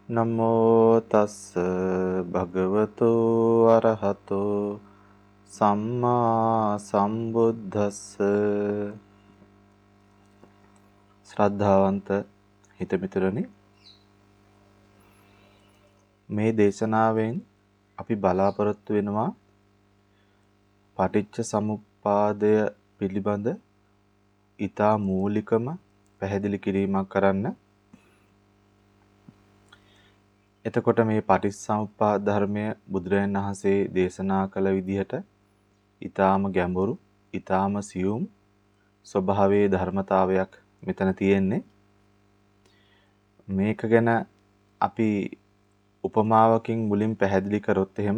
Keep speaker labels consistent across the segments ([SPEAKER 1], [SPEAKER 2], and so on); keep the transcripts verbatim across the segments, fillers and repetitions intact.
[SPEAKER 1] නමෝ තස්ස භගවතු අරහතෝ සම්මා සම්බුද්දස්ස. ශ්‍රද්ධාවන්ත හිතමිතුරනි, මේ දේශනාවෙන් අපි බලාපොරොත්තු වෙනවා පටිච්ච සමුප්පාදය පිළිබඳ ඊටා මූලිකම පැහැදිලි කිරීමක් කරන්න. එතකොට මේ පටිච්චසමුප්පාද ධර්මය බුදුරජාණන් වහන්සේ දේශනා කළ විදිහට ඊටාම ගැඹුරු, ඊටාම සියුම් ස්වභාවයේ ධර්මතාවයක් මෙතන තියෙන්නේ. මේක ගැන අපි උපමාවකින් මුලින් පැහැදිලි කරොත් එහෙම,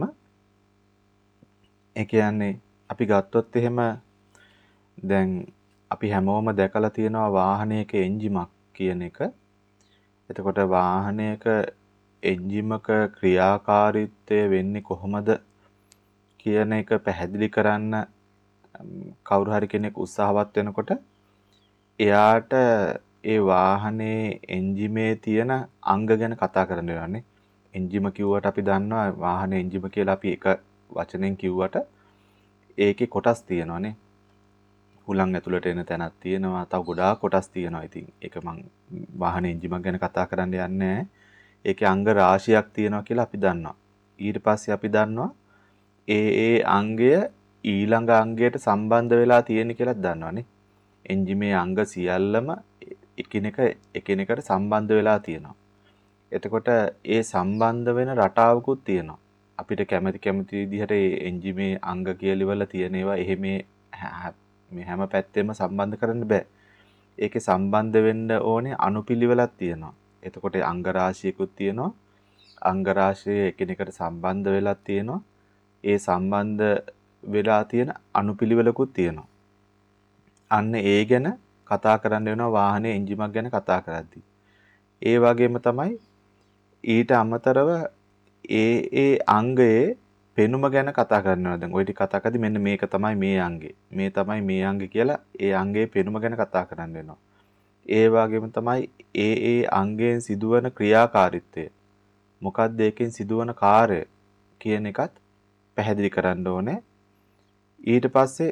[SPEAKER 1] ඒ කියන්නේ අපි ගත්තොත් එහෙම දැන් අපි හැමෝම දැකලා තියෙනවා වාහනයක එන්ජිමක් කියන එක. එතකොට වාහනයක එන්ජිමක ක්‍රියාකාරීත්වය වෙන්නේ කොහොමද කියන එක පැහැදිලි කරන්න කවුරු හරි කෙනෙක් උත්සාහවත් වෙනකොට එයාට ඒ වාහනේ එන්ජිමේ තියෙන අංග ගැන කතා කරන්න වෙනවානේ. එන්ජිම කිව්වට අපි දන්නවා වාහනේ එන්ජිම කියලා අපි එක වචනෙන් කිව්වට ඒකේ කොටස් තියෙනවානේ. හුලං ඇතුළට එන තැනක් තියෙනවා, තව ගොඩාක් කොටස් තියෙනවා. ඉතින් ඒක මං වාහනේ එන්ජිමක් ගැන කතා කරන්න යන්නේ නැහැ. ඒකේ අංග රාශියක් තියෙනවා කියලා අපි දන්නවා. ඊට පස්සේ අපි දන්නවා ඒ ඒ අංගය ඊළඟ අංගයට සම්බන්ධ වෙලා තියෙන කියලාත් දන්නවනේ. එන්ජිමේ අංග සියල්ලම එකිනෙක එකිනෙකට සම්බන්ධ වෙලා තියෙනවා. එතකොට ඒ සම්බන්ධ වෙන රටාවකුත් තියෙනවා. අපිට කැමති කැමති විදිහට ඒ එන්ජිමේ අංග කියලිවල තියෙන ඒවා එහෙම මේ හැම පැත්තෙම සම්බන්ධ කරන්න බෑ. ඒකේ සම්බන්ධ වෙන්න ඕනේ අනුපිළිවෙලක් තියෙනවා. එතකොට අංග රාශියකුත් තියෙනවා. අංග රාශිය එකිනෙකට සම්බන්ධ වෙලා තියෙනවා. ඒ සම්බන්ධ වෙලා තියෙන අනුපිළිවෙලකුත් තියෙනවා. අන්න ඒ ගැන කතා කරන්න වෙනවා වාහනේ එන්ජිමක් ගැන කතා කරද්දී. ඒ වගේම තමයි ඊට අමතරව ඒ ඒ අංගයේ පෙනුම ගැන කතා කරනවා. දැන් ඔය ටික කතා කරද්දී මෙන්න මේක තමයි මේ අංගේ. මේ තමයි මේ අංගේ කියලා ඒ අංගයේ පෙනුම ගැන කතා කරන්න වෙනවා. ඒ වගේම තමයි ඒ ඒ අංගයෙන් සිදුවන ක්‍රියාකාරීත්වය. මොකක්ද ඒකෙන් සිදුවන කාර්යය කියන එකත් පැහැදිලි කරන්න ඕනේ. ඊට පස්සේ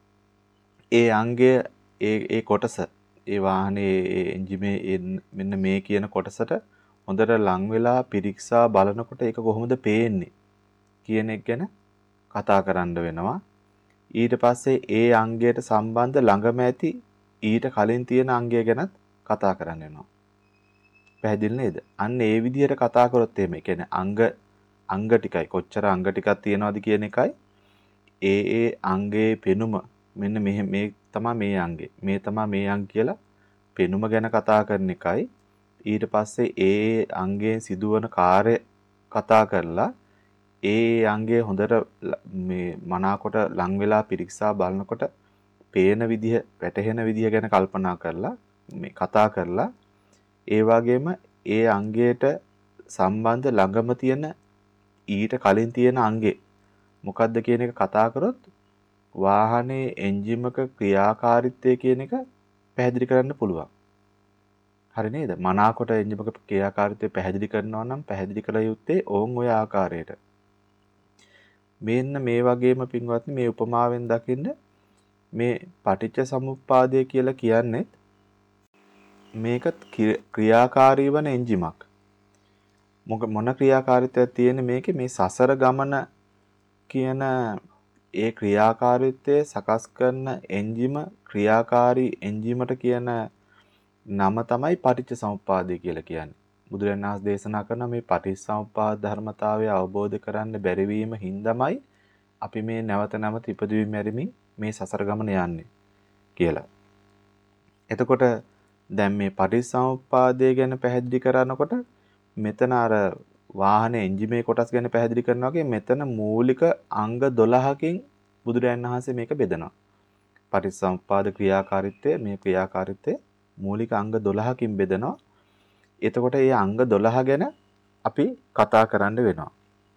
[SPEAKER 1] ඒ අංගය ඒ ඒ කොටස ඒ වාහනේ එන්ජිමේ මෙන්න මේ කියන කොටසට හොඳට ලං වෙලා පිරික්සා බලනකොට ඒක කොහොමද පේන්නේ කියන එක ගැන කතා කරන්න වෙනවා. ඊට පස්සේ ඒ අංගයට සම්බන්ධ ළඟම ඇති ඊට කලින් තියෙන අංගය ගැනත් කතා කරන්න වෙනවා. පැහැදිලි නේද? අන්න ඒ විදිහට කතා කරොත් එහෙම, ඒ කියන්නේ අංග අංග ටිකයි කොච්චර අංග ටිකක් තියෙනවද කියන එකයි ඒ ඒ අංගයේ පෙනුම මෙන්න මේ මේ තමයි මේ අංගේ. මේ තමයි මේ අංග කියලා පෙනුම ගැන කතා කරන එකයි. ඊට පස්සේ ඒ අංගයෙන් සිදුවන කාර්ය කතා කරලා ඒ අංගයේ හොඳට මේ මනාකොට ලං වෙලා පිරික්සා බලනකොට පේන විදිහ, වැටහෙන විදිහ ගැන කල්පනා කරලා මේ කතා කරලා ඒ වගේම ඒ අංගයට සම්බන්ධ ළඟම තියෙන ඊට කලින් තියෙන අංගේ මොකක්ද කියන එක කතා කරොත් වාහනේ එන්ජිමක ක්‍රියාකාරීත්වය කියන එක පැහැදිලි කරන්න පුළුවන්. හරි නේද? මනාකොට එන්ජිමක ක්‍රියාකාරීත්වය පැහැදිලි කරනවා නම් පැහැදිලි කළ යුත්තේ ඕන් ඔය ආකාරයට. මෙන්න මේ වගේම පින්වත්නි, මේ උපමාවෙන් දකින්න මේ පටිච්ච සමුප්පාදය කියලා කියන්නේ මේක ක්‍රියාකාරී වන එන්ජිමක්. මොක මොන ක්‍රියාකාරීත්වයක් තියෙන්නේ මේකේ? මේ සසර ගමන කියන ඒ ක්‍රියාකාරීත්වය සකස් කරන එන්ජිම, ක්‍රියාකාරී එන්ජිමට කියන නම තමයි පටිච්ච සමුප්පාදය කියලා කියන්නේ. බුදුරජාණන් වහන්සේ දේශනා කරන මේ පටිච්ච සමුප්පාද ධර්මතාවය අවබෝධ කරන්න බැරි වීම හින්දාමයි අපි මේ නැවත නැවත ඉපදෙමින් මැරෙමින් මේ සසර ගමන යන්නේ කියලා. එතකොට දැන් මේ පටිච්චසමුප්පාදය ගැන පැහැදිලි කරනකොට මෙතන අර වාහනේ එන්ජිමේ කොටස් ගැන පැහැදිලි කරනවා වගේ මෙතන මූලික අංග දොළහකින් බුදුරජාණන් වහන්සේ මේක බෙදනවා. පටිච්චසමුප්පාද ක්‍රියාකාරීත්වය, මේ ක්‍රියාකාරීත්වය මූලික අංග දොළහකින් බෙදනවා. එතකොට මේ අංග දොළහ ගැන අපි කතා කරන්න වෙනවා.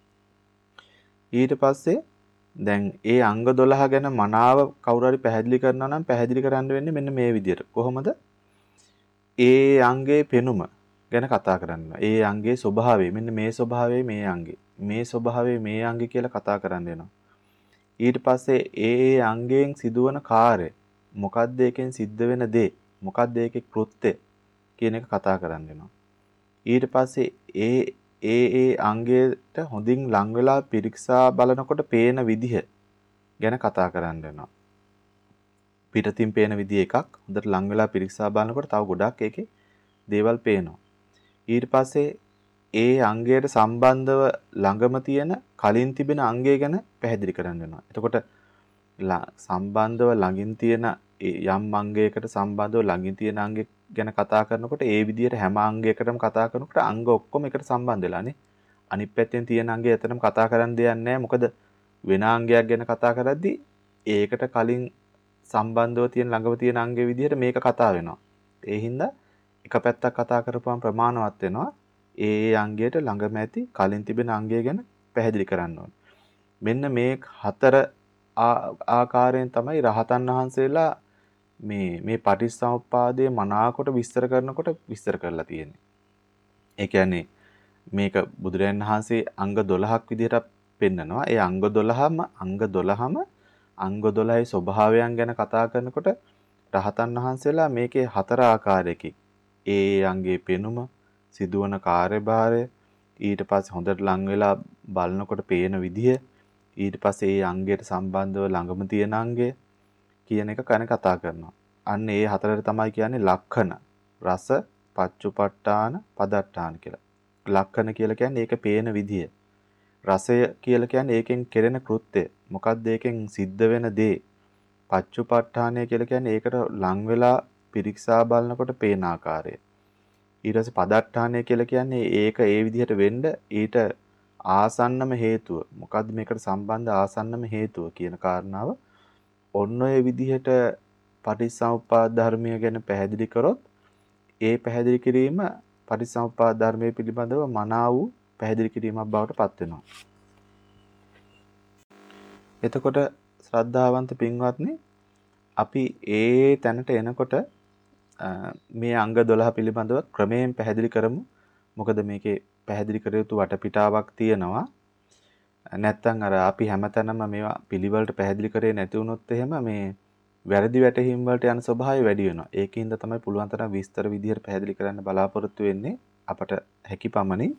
[SPEAKER 1] ඊට පස්සේ දැන් ඒ අංග දොළහ ගැන මනාව කවුරු හරි පැහැදිලි කරනවා නම් පැහැදිලි කරන්න වෙන්නේ මෙන්න මේ විදිහට. කොහොමද? ඒ අංගයේ පෙනුම ගැන කතා කරන්න. ඒ අංගයේ ස්වභාවය මෙන්න මේ ස්වභාවය මේ අංගේ. මේ ස්වභාවය මේ අංගේ කියලා කතා කරන්න වෙනවා. ඊට පස්සේ ඒ ඒ අංගයෙන් සිදුවන කාර්ය මොකද්ද ඒකෙන් සිද්ධ වෙන දේ මොකද්ද ඒකේ කෘත්‍ය කියන එක කතා කරන්න වෙනවා. ඊට පස්සේ ඒ ඒ ඒ අංගයට හොඳින් ලං වෙලා පිරික්සා බලනකොට පේන විදිහ ගැන කතා කරන්න වෙනවා. පිටතින් පේන විදිහ එකක් හොඳට ලං වෙලා පිරික්සා බලනකොට තව ගොඩක් ඒකේ දේවල් පේනවා. ඊට පස්සේ ඒ අංගයට සම්බන්ධව ළඟම තියෙන කලින් තිබෙන අංගය ගැන පැහැදිලි කරන්න වෙනවා. එතකොට සම්බන්ධව ළඟින් තියෙන යම් අංගයකට සම්බන්ධව ළඟින් තියෙන අංගය ගැන කතා කරනකොට ඒ විදිහට හැම අංගයකටම කතා කරනකොට අංග ඔක්කොම එකට සම්බන්ධ වෙලානේ. අනිත් පැත්තෙන් තියෙන අංගය එතනම කතා කරන්න දෙයක් නැහැ. මොකද වෙන අංගයක් ගැන කතා කරද්දී ඒකට කලින් සම්බන්ධව තියෙන ළඟම තියෙන අංගයේ විදිහට මේක කතා වෙනවා. ඒ හින්දා එක පැත්තක් කතා කරපුවම ප්‍රමාණවත් වෙනවා. ඒ ඒ අංගයට ළඟම ඇති කලින් තිබෙන අංගය ගැන පැහැදිලි කරන්න ඕනේ. මෙන්න මේ හතර ආකාරයෙන් තමයි රහතන් වහන්සේලා මේ මේ පටිච්චසමුප්පාදයේ මනාකොට විස්තර කරනකොට විස්තර කරලා තියෙන්නේ. ඒ කියන්නේ මේක බුදුරජාණන් වහන්සේ අංග දොළහක් විදිහට පෙන්නනවා. ඒ අංග දොළහම අංග දොළහම අංග දොළහේ ස්වභාවයන් ගැන කතා කරනකොට රහතන් වහන්සේලා මේකේ හතර ආකාරයකින් ඒ අංගයේ පෙනුම සිදුවන කාර්යභාරය ඊට පස්සේ හොඳට ලං වෙලා බලනකොට පේන විදිය ඊට පස්සේ ඒ අංගයට සම්බන්ධව ළඟම තියෙන අංගය කියන එක ගැන කතා කරනවා. අන්න ඒ හතරට තමයි කියන්නේ ලක්ෂණ, රස, පච්චුපට්ඨාන, පදට්ඨාන කියලා. ලක්ෂණ කියලා කියන්නේ ඒක පේන විදිය. රසය කියලා කියන්නේ ඒකෙන් කෙරෙන කෘත්‍ය. මොකක්ද ඒකෙන් සිද්ධ වෙන දේ. පච්චුපට්ඨානය කියලා කියන්නේ ඒකට ලං වෙලා පිරික්සා බලනකොට පේන ආකාරය. ඊට පස්සේ පදට්ඨානය කියලා කියන්නේ ඒක ඒ විදිහට වෙන්න ඊට ආසන්නම හේතුව. මොකද්ද මේකට සම්බන්ධ ආසන්නම හේතුව කියන කාරණාව ඔන්න ඔය විදිහට පටිච්චසමුප්පාද ධර්මය ගැන පැහැදිලි කරොත් ඒ පැහැදිලි කිරීම පටිච්චසමුප්පාද ධර්මයේ පිළිබඳව මනාව වූ පැහැදිලි කිරීමක් බවට පත් වෙනවා. එතකොට ශ්‍රද්ධාවන්ත පින්වත්නි අපි ඒ තැනට එනකොට මේ අංග දොළහ පිළිබඳව ක්‍රමයෙන් පැහැදිලි කරමු. මොකද මේකේ පැහැදිලි කර යුතු වටපිටාවක් තියෙනවා. නැත්තම් අර අපි හැමතැනම මේවා පිළිවෙලට පැහැදිලි කරේ නැති වුණොත් එහෙම මේ වැරදි වැටහීම් වලට යන ස්වභාවය වැඩි වෙනවා. ඒකින්ද තමයි පුළුවන් තරම් විස්තර විදිහට පැහැදිලි කරන්න බලාපොරොත්තු වෙන්නේ අපට හැකි පමණින්.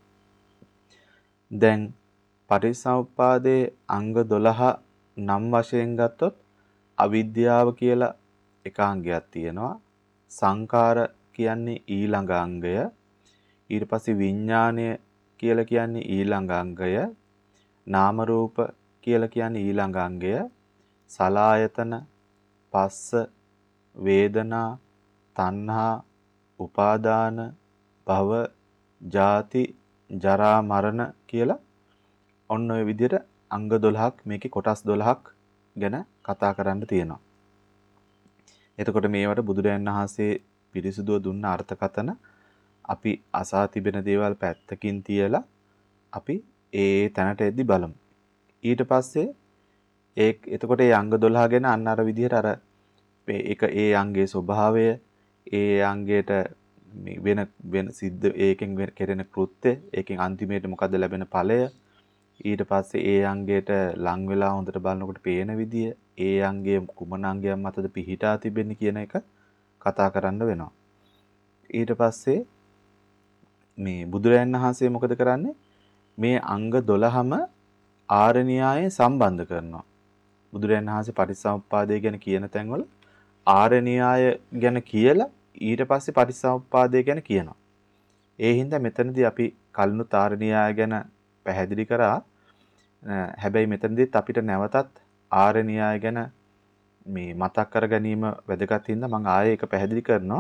[SPEAKER 1] දැන් පටිච්චසමුප්පාදයේ අංග දොළහ නම් වශයෙන් ගත්තොත් අවිද්‍යාව කියලා එක අංගයක් තියෙනවා. සංකාර කියන්නේ ඊළඟ අංගය. ඊට පස්සේ විඥාණය කියලා කියන්නේ ඊළඟ අංගය. නාම රූප කියලා කියන්නේ ඊළඟ අංගය. සලායතන, පස්ස, වේදනා, තණ්හා, උපාදාන, භව, ජාති, ජරා, මරණ කියලා ඔන්න ඔය විදිහට අංග දොළහක් මේකේ කොටස් දොළහක් ගැන කතා කරන්න තියෙනවා. එතකොට මේවට බුදුරජාණන් වහන්සේ පිරිසුදුව දුන්න අර්ථකථන අපි අසා තිබෙන දේවල් පැත්තකින් තියලා අපි ඒ තැනට එද්දි බලමු. ඊට පස්සේ ඒ එතකොට මේ අංග දොළහ ගැන අන්න අර විදිහට අර ඒක ඒ අංගයේ ස්වභාවය ඒ අංගයට වෙන වෙන සිද්ධ ඒකෙන් කෙරෙන කෘත්‍ය ඒකෙන් අන්තිමේට මොකද්ද ලැබෙන ඵලය ඊට පස්සේ ඒ අංගයට ලං වෙලා හොඳට බලනකොට පේන විදිය ඒ අංගයේ කුමන අංගයක් මතද පිහිටා තිබෙන්නේ කියන එක කතා කරන්න වෙනවා. ඊට පස්සේ මේ බුදුරජාණන් වහන්සේ මොකද කරන්නේ? මේ අංග දොළහම ආරණ්‍යයෙන් සම්බන්ධ කරනවා. බුදුරජාණන් වහන්සේ පටිච්චසමුප්පාදය ගැන කියන තැන්වල ආරණ්‍යය ගැන කියලා ඊට පස්සේ පටිච්චසමුප්පාදය ගැන කියනවා. ඒ හින්දා මෙතනදී අපි කලිනුත් ආරණ්‍යය ගැන පැහැදිලි කරා. හැබැයි මෙතනදීත් අපිට නැවතත් ආරණ්‍යය ගැන මේ මතක් කර ගැනීම වැදගත් හින්දා මම ආයේ ඒක පැහැදිලි කරනවා.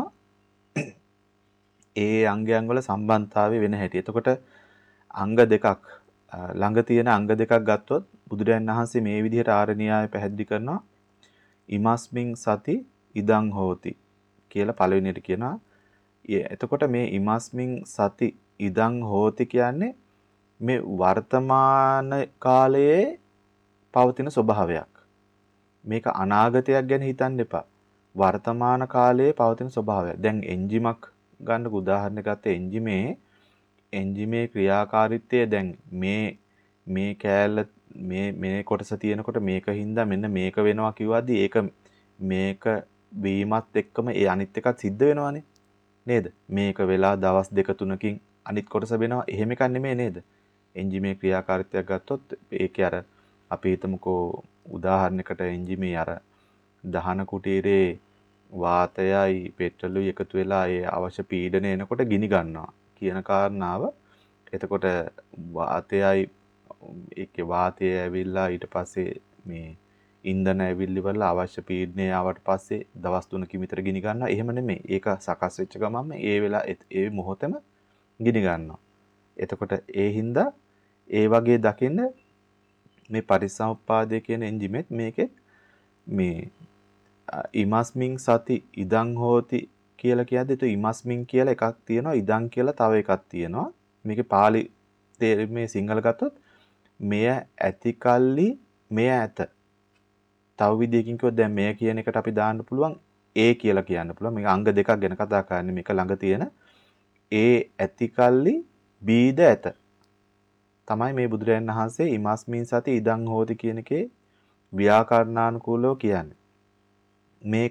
[SPEAKER 1] ඒ අංගයන් වල සම්බන්ධතාවය වෙන හැටි. එතකොට අංග දෙකක් ළඟ තියෙන අංග දෙකක් ගත්තොත් බුදුරජාණන් වහන්සේ මේ විදිහට ආරණ්‍යය පැහැදිලි කරනවා. ඉමස්මින් සති ඉදං හෝති කියලා පළවෙනියට කියනවා. එතකොට මේ ඉමස්මින් සති ඉදං හෝති කියන්නේ මේ වර්තමාන කාලයේ පවතින ස්වභාවයක්. මේක අනාගතයක් ගැන හිතන්න එපා. වර්තමාන කාලයේ පවතින ස්වභාවය. දැන් එන්ජිමක් ගන්නක උදාහරණයක් ගත්ත එන්ජිමේ එන්ජිමේ ක්‍රියාකාරීත්වය දැන් මේ මේ කෑල්ල මේ මේ කොටස තියෙනකොට මේක හින්දා මෙන්න මේක වෙනවා කිව්වදී ඒක මේක වීමත් එක්කම ඒ අනිත් එකත් සිද්ධ වෙනවානේ නේද? මේක වෙලා දවස් දෙක තුනකින් අනිත් කොටස වෙනවා. එහෙම එකක් නෙමෙයි නේද? එන්ජිමේ ක්‍රියාකාරීත්වයක් ගත්තොත් ඒකේ අර අපි හිතමුකෝ උදාහරණයකට එන්ජිමේ අර දහන කුටීරේ වාතයයි පෙට්‍රලුයි එකතු වෙලා ඒ අවශ්‍ය පීඩනය එනකොට ගිනි ගන්නවා කියන කාරණාව. එතකොට වාතයයි ඒකේ වාතය ඇවිල්ලා ඊට පස්සේ මේ ඉන්ධන ඇවිල්ලි වල අවශ්‍ය පීඩනය ආවට පස්සේ දවස් තුනකින් විතර ගිනි ගන්නවා. එහෙම නෙමෙයි. ඒක සකස් වෙච්ච ගමන්ම ඒ වෙලා ඒ මොහොතේම ගිනි ගන්නවා. එතකොට ඒ හින්දා ඒ වගේ දකින්න මේ පරිසම්පාදය කියන එන්ජිමෙත් මේකේ මේ ඉමස්මින් සති ඉදං හෝති කියලා කියද්දි તો ඉමස්මින් කියලා එකක් තියෙනවා ඉදං කියලා තව එකක් තියෙනවා. මේකේ පාලි මේ සිංහල ගත්තොත් මෙය ඇති කල්ලි මෙය ඇත. තව විදිහකින් කිව්වොත් දැන් මෙය කියන එකට අපි දාන්න පුළුවන් ඒ කියලා කියන්න පුළුවන්. මේක අංග දෙකක් ගැන කතා කරන්නේ. මේක ළඟ තියෙන ඒ ඇති කල්ලි බීද ඇත. තමයි මේ බුදුරජාණන් වහන්සේ ඉමස්මින් සති ඉදං හෝති කියන එකේ ව්‍යාකරණානුකූලව කියන්නේ. මේක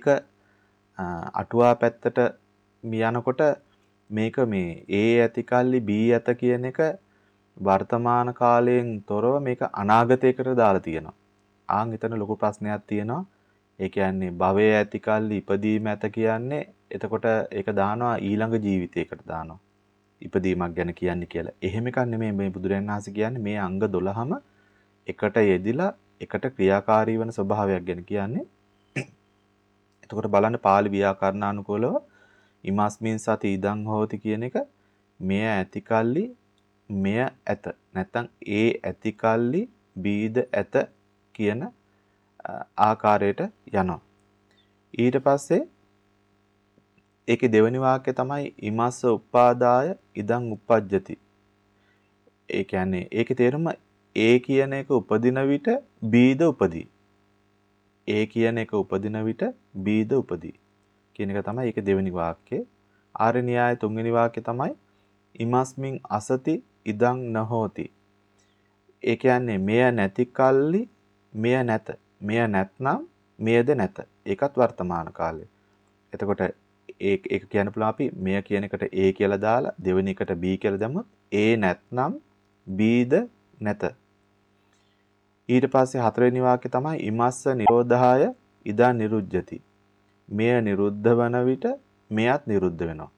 [SPEAKER 1] අටුවා පැත්තට යනකොට මේක මේ ඒ ඇති කල්ලි බී ඇත කියන එක වර්තමාන කාලයෙන් තොරව මේක අනාගතයකට දාලා තියෙනවා. ආන් එතන ලොකු ප්‍රශ්නයක් තියෙනවා. ඒ කියන්නේ භවය ඇති කල්ලි ඉපදීම ඇත කියන්නේ එතකොට ඒක දානවා ඊළඟ ජීවිතයකට දානවා. ඉපදීමක් ගැන කියන්නේ කියලා. එහෙම එකක් නෙමෙයි මේ බුදුරජාණන් වහන්සේ කියන්නේ මේ අංග දොළහම එකට යෙදිලා එකට ක්‍රියාකාරී වෙන ස්වභාවයක් ගැන කියන්නේ. එතකොට බලන්න පාලි ව්‍යාකරණානුකූලව ඉමස්මින් සති ඉදං හෝති කියන එක මෙය ඇති කල්ලි මෙය ඇත. නැත්තම් ඒ ඇති කල්ලි බීද ඇත කියන ආකාරයට යනවා. ඊට පස්සේ ඒකේ දෙවෙනි වාක්‍යය තමයි ඉමස්ස උපාදාය ඉදං උපජ්ජති. ඒ කියන්නේ ඒකේ තේරුම ඒ කියන එක උපදින විට බීද උපදී. ඒ කියන එක උපදින විට බීද උපදී. කියන එක තමයි ඒකේ දෙවෙනි වාක්‍යය. ආර්ය න්‍යාය තුන්වෙනි වාක්‍යය තමයි ඉමස්මින් අසති ඉදං නහෝති. ඒ කියන්නේ මෙය නැති කල්ලි මෙය නැත. මෙය නැත්නම් මෙයද නැත. ඒකත් වර්තමාන කාලේ. එතකොට ඒක ඒක කියන්න පුළුවන් අපි මෙය කියන එකට A කියලා දාලා දෙවෙනි එකට B කියලා දැම්මොත් A නැත්නම් Bද නැත. ඊට පස්සේ හතරවෙනි වාක්‍යය තමයි ඉමස්ස නිරෝධාය ඉදා නිරුද්ධති. මෙය නිරුද්ධ වන විට මෙයත් නිරුද්ධ වෙනවා.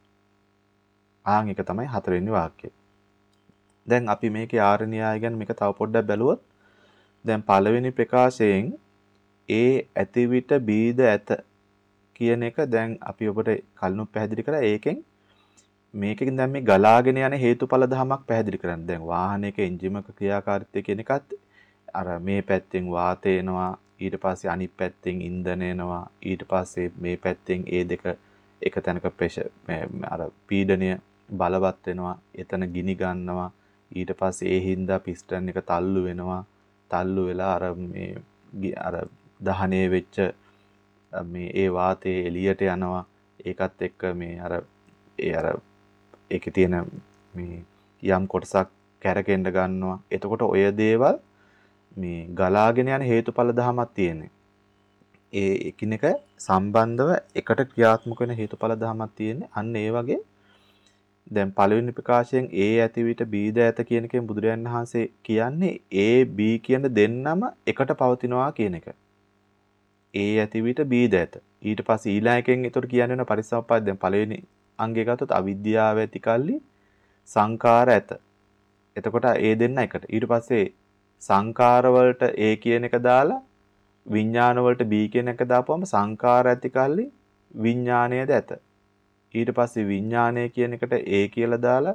[SPEAKER 1] ආන් එක තමයි හතරවෙනි වාක්‍යය. දැන් අපි මේකේ ආර්ය න්‍යාය ගැන මේක තව පොඩ්ඩක් බැලුවොත් දැන් පළවෙනි ප්‍රකාශයෙන් ඒ ඇති විට බීද ඇත කියන එක දැන් අපි ඔබට කලිනුත් පැහැදිලි කරා. ඒකෙන් මේකෙන් දැන් මේ ගලාගෙන යන හේතුඵල ධමයක් පැහැදිලි කරන්න. දැන් වාහනයක එන්ජිමක ක්‍රියාකාරීත්වය කියන එකත් අර මේ පැත්තෙන් වාතය එනවා, ඊට පස්සේ අනිත් පැත්තෙන් ඉන්ධන එනවා, ඊට පස්සේ මේ පැත්තෙන් ඒ දෙක එක තැනක ප්‍රෙෂර් අර පීඩනය බලවත් වෙනවා, එතන ගිනි ගන්නවා, ඊට පස්සේ ඒ හින්දා පිස්ටන් එක තල්ලු වෙනවා, තල්ලු වෙලා අර මේ අර දහණය වෙච්ච මේ ඒ වාතයේ එළියට යනවා. ඒකත් එක්ක මේ අර ඒ අර ඒකේ තියෙන මේ යම් කොටසක් කැරකෙන්න ගන්නවා. එතකොට ඔය දේවල් මේ ගලාගෙන යන හේතුඵල ධමයක් තියෙන්නේ. ඒ එකිනෙක සම්බන්ධව එකට ක්‍රියාත්මක වෙන හේතුඵල ධමයක් තියෙන්නේ. අන්න ඒ වගේ දැන් පළවෙනි ප්‍රකාශයෙන් A ඇති විට B ද ඇත කියන එකෙන් බුදුරජාණන් වහන්සේ කියන්නේ A B කියන දෙන්නම එකට පවතිනවා කියන එක. A ඇති විට B ද ඇත. ඊට පස්සේ ඊළඟ එකෙන් ඒතර කියන්නේ වෙන පරිසම්පාද දැන් පළවෙනි අංගය ගත්තොත් අවිද්‍යාව ඇති කල්ලි සංකාර ඇත. එතකොට ඒ දෙන්න එකට. ඊට පස්සේ සංකාර වලට A කියන එක දාලා විඥාන වලට B කියන එක දාපුවම සංකාර ඇති කල්ලි විඥාණයද ඇත. ඊට පස්සේ විඥාණය කියන එකට A කියලා දාලා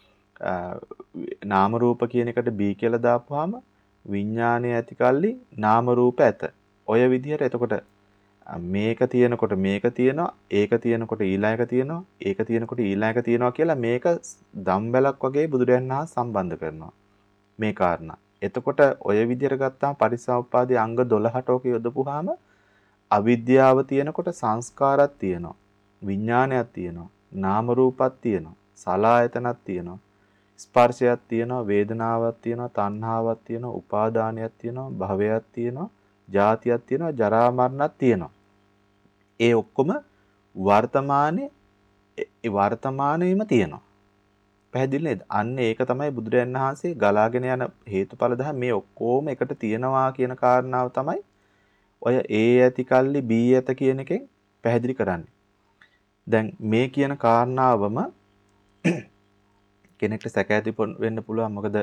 [SPEAKER 1] නාම රූප කියන එකට B කියලා දාපුවාම විඥාණය ඇති කල්ලි නාම රූප ඇත. ඔය විදිහට එතකොට මේක තියෙනකොට මේක තියෙනවා, ඒක තියෙනකොට ඊළඟ එක තියෙනවා, ඒක තියෙනකොට ඊළඟ එක තියෙනවා කියලා මේක දම්බැලක් වගේ බුදුරජාණන් වහන්සේ සම්බන්ධ කරනවා මේ කාරණා. එතකොට ඔය විදිහට ගත්තාම පරිසම්පාදයේ අංග දොළහට ඔක යොදපුවාම අවිද්‍යාව තියෙනකොට සංස්කාරات තියෙනවා, විඥානයක් තියෙනවා, නාම රූපක් තියෙනවා. සලආයතනක් තියෙනවා. ස්පර්ශයක් තියෙනවා, වේදනාවක් තියෙනවා, තණ්හාවක් තියෙනවා, උපාදානයක් තියෙනවා, භවයක් තියෙනවා, ජාතියක් තියෙනවා, ජරා මරණක් තියෙනවා. ඒ ඔක්කොම වර්තමානයේ ඒ වර්තමානයේම තියෙනවා. පැහැදිලි නේද? අන්න ඒක තමයි බුදුරජාණන් වහන්සේ ගලාගෙන යන හේතුඵල දහම මේ ඔක්කොම එකට තියෙනවා කියන කාරණාව තමයි ඔය A ඇති කල්ලි B ඇත කියන එකෙන් පැහැදිලි කරන්නේ. දැන් මේ කියන කාරණාවම කෙනෙක්ට සැක ඇති වෙන්න පුළුවන්. මොකද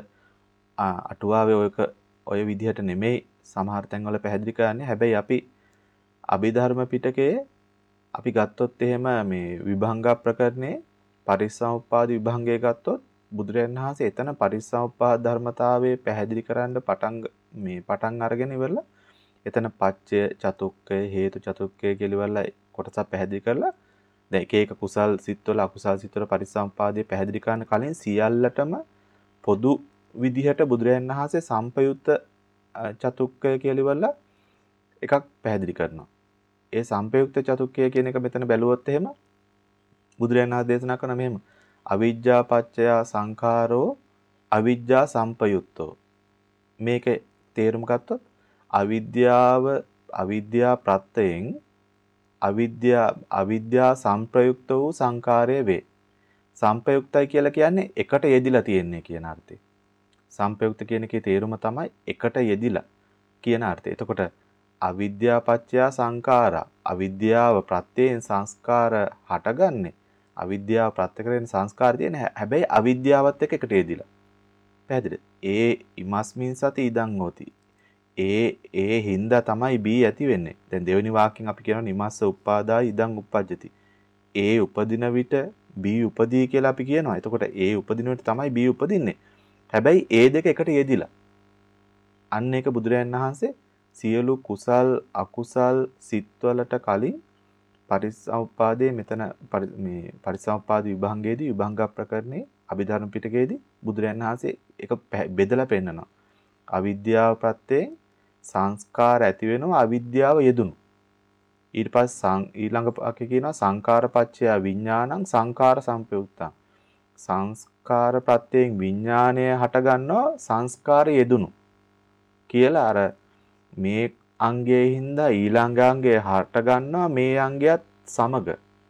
[SPEAKER 1] අටුවාවේ ඔයක ඔය විදිහට නෙමෙයි සමහර තැන්වල පැහැදිලි කරන්නේ. හැබැයි අපි අභිධර්ම පිටකයේ අපි ගත්තොත් එහෙම මේ විභංග ප්‍රකරණේ පරිසම්පාද විභංගය ගත්තොත් බුදුරජාණන් වහන්සේ එතන පරිසම්පාද ධර්මතාවයේ පැහැදිලි කරන්න පටන් මේ පටන් අරගෙන ඉවරලා එතන පච්චය චතුක්කය හේතු චතුක්කය කියලා කොටසක් පැහැදිලි කරලා දැන් එක එක කුසල් සිත්වල අකුසල් සිත්වල පරිසම්පාදයේ පැහැදිලි කරන කලින් සියල්ලටම පොදු විදිහට බුදුරජාණන් වහන්සේ සම්පයුත්ත චතුක්කය කියලා එකක් පැහැදිලි කරනවා. ඒ සම්පයුක්ත චතුක්කය කියන එක මෙතන බැලුවොත් එහෙම බුදුරජාණන් වහන්සේ දේශනා කරන මෙහෙම අවිජ්ජා පච්චය සංඛාරෝ අවිජ්ජා සම්පයුත්තෝ. මේකේ තේරුම ගත්තොත් අවිද්‍යාව අවිද්‍යා ප්‍රත්‍යයෙන් අවිද්‍යා අවිද්‍යා සංප්‍රයුක්ත වූ සංඛාරය වේ. සංපයුක්තයි කියලා කියන්නේ එකට යෙදිලා තියෙන්නේ කියන අර්ථය. සංපයුක්ත කියන එකේ තේරුම තමයි එකට යෙදිලා කියන අර්ථය. එතකොට අවිද්‍යා පත්‍ය සංඛාරා අවිද්‍යාව ප්‍රත්‍යයෙන් සංස්කාර හටගන්නේ අවිද්‍යාව ප්‍රත්‍ය කරගෙන සංස්කාර තියෙන හැබැයි අවිද්‍යාවත් එක්ක එකට යෙදිලා. පැහැදිලිද? ඒ ඉමස්මින් සති ඉදං හෝති. ඒ ඒ හින්දා තමයි B ඇති වෙන්නේ. දැන් දෙවෙනි වාක්‍යයෙන් අපි කියනවා නිමස්ස උප්පාදා ඉදං උප්පජ්ජති. ඒ උපදින විට B උපදී කියලා අපි කියනවා. එතකොට ඒ උපදින විට තමයි B උපදින්නේ. හැබැයි ඒ දෙක එකට යෙදිලා. අන්න ඒක බුදුරජාණන් වහන්සේ සියලු කුසල් අකුසල් සිත්වලට කලින් පරිසම්පාදයේ මෙතන මේ පරිසම්පාද විභංගයේදී විභංග ප්‍රකරණේ අභිධර්ම පිටකයේදී බුදුරජාණන් වහන්සේ ඒක බෙදලා පෙන්නනවා. අවිද්‍යාව ප්‍රත්‍යයෙන් සංස්කාර ඇති වෙනවා අවිද්‍යාව යෙදුණු. ඊට පස්සේ ඊළඟ පාකේ කියනවා සංකාරපච්චය විඥානං සංකාර සංපයුක්තං. සංස්කාර ප්‍රත්‍යයෙන් විඥාණය හට ගන්නවා සංස්කාර යෙදුණු. කියලා අර මේ අංගයේ හින්දා ඊළඟ අංගය හට ගන්නවා මේ අංගයත් සමග.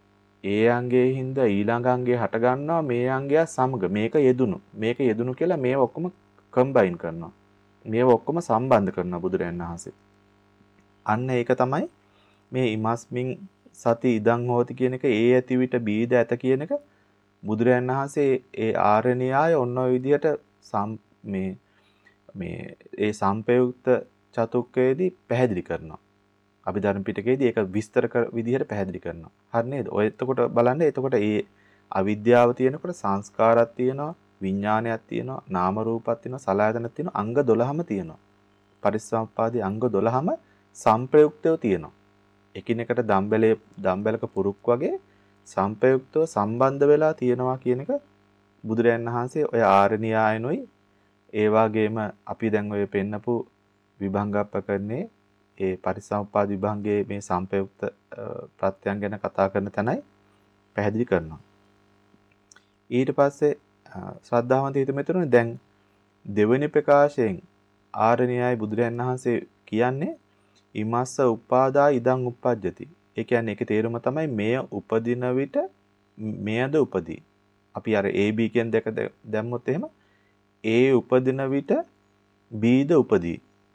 [SPEAKER 1] ඒ අංගයේ හින්දා ඊළඟ අංගය හට ගන්නවා මේ අංගයත් සමග. මේක යෙදුණු. මේක යෙදුණු කියලා මේ ඔක්කොම කම්බයින් කරනවා. මේව ඔක්කොම සම්බන්ධ කරනවා බුදුරජාණන් වහන්සේ. අන්න ඒක තමයි මේ ඉමස්මින් සති ඉදං හෝති කියන එක ඒ ඇති විට බීද ඇත කියන එක බුදුරජාණන් වහන්සේ ඒ ආර්ය න්‍යාය ඔන්න ඔය විදිහට මේ මේ ඒ සම්පයුක්ත චතුක්කයේදී පැහැදිලි කරනවා. අභිධර්ම පිටකයේදී ඒක විස්තර කර විදිහට පැහැදිලි කරනවා. හරි නේද? ඔය එතකොට බලන්න එතකොට ඒ අවිද්‍යාව තියෙනකොට සංස්කාරات තියෙනවා, විඥානයක් තියෙනවා, නාම රූපයක් තියෙනවා, සලආයතනක් තියෙනවා, අංග දොළහම තියෙනවා. පරිසම්පාදයේ අංග දොළහම සංප්‍රයුක්තව තියෙනවා. එකිනෙකට දම්බැලේ දම්බැලක පුරුක් වගේ සංප්‍රයුක්තව සම්බන්ධ වෙලා තියෙනවා කියන එක බුදුරජාණන් වහන්සේ ඔය ආර්ය න්‍යායනොයි ඒ වගේම අපි දැන් ඔය පෙන්නපු විභංග ප්‍රකරණේ ඒ පරිසම්පාද විභංගයේ මේ සංපයුක්ත ප්‍රත්‍යයන් ගැන කතා කරන තැනයි පැහැදිලි කරනවා. ඊට පස්සේ ශ්‍රද්ධාවන්ත හිතමිතුරුනි දැන් දෙවෙනි ප්‍රකාශයෙන් ආර්ය න්‍යාය බුදුරජාණන් වහන්සේ කියන්නේ ඉමස්ස උපාදා ඉදං උප්පජ්ජති. ඒ කියන්නේ ඒකේ තේරුම තමයි මෙය උපදින විට මෙයද උපදී. අපි අර A B කියන දෙක දැම්මොත් එහෙම A උපදින විට B ද උපදී.